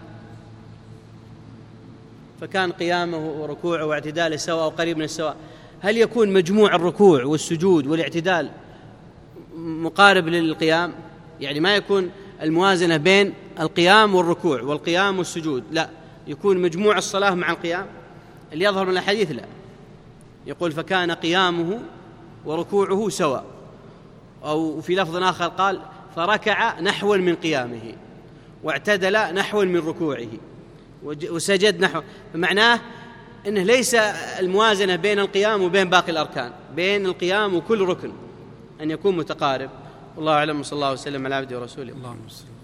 فكان قيامه وركوعه واعتداله سواء أو قريب من السواء، هل يكون مجموع الركوع والسجود والاعتدال مقارب للقيام؟ يعني ما يكون الموازنة بين القيام والركوع والقيام والسجود، لا، يكون مجموع الصلاة مع القيام. اللي يظهر من الحديث لا، يقول فكان قيامه وركوعه سواء، أو في لفظ آخر قال فركع نحو من قيامه واعتدل نحو من ركوعه وسجد نحو. فمعناه أنه ليس الموازنة بين القيام وبين باقي الأركان، بين القيام وكل ركن أن يكون متقارب. والله أعلم، صلى الله وسلم على عبده ورسوله. اللهم صل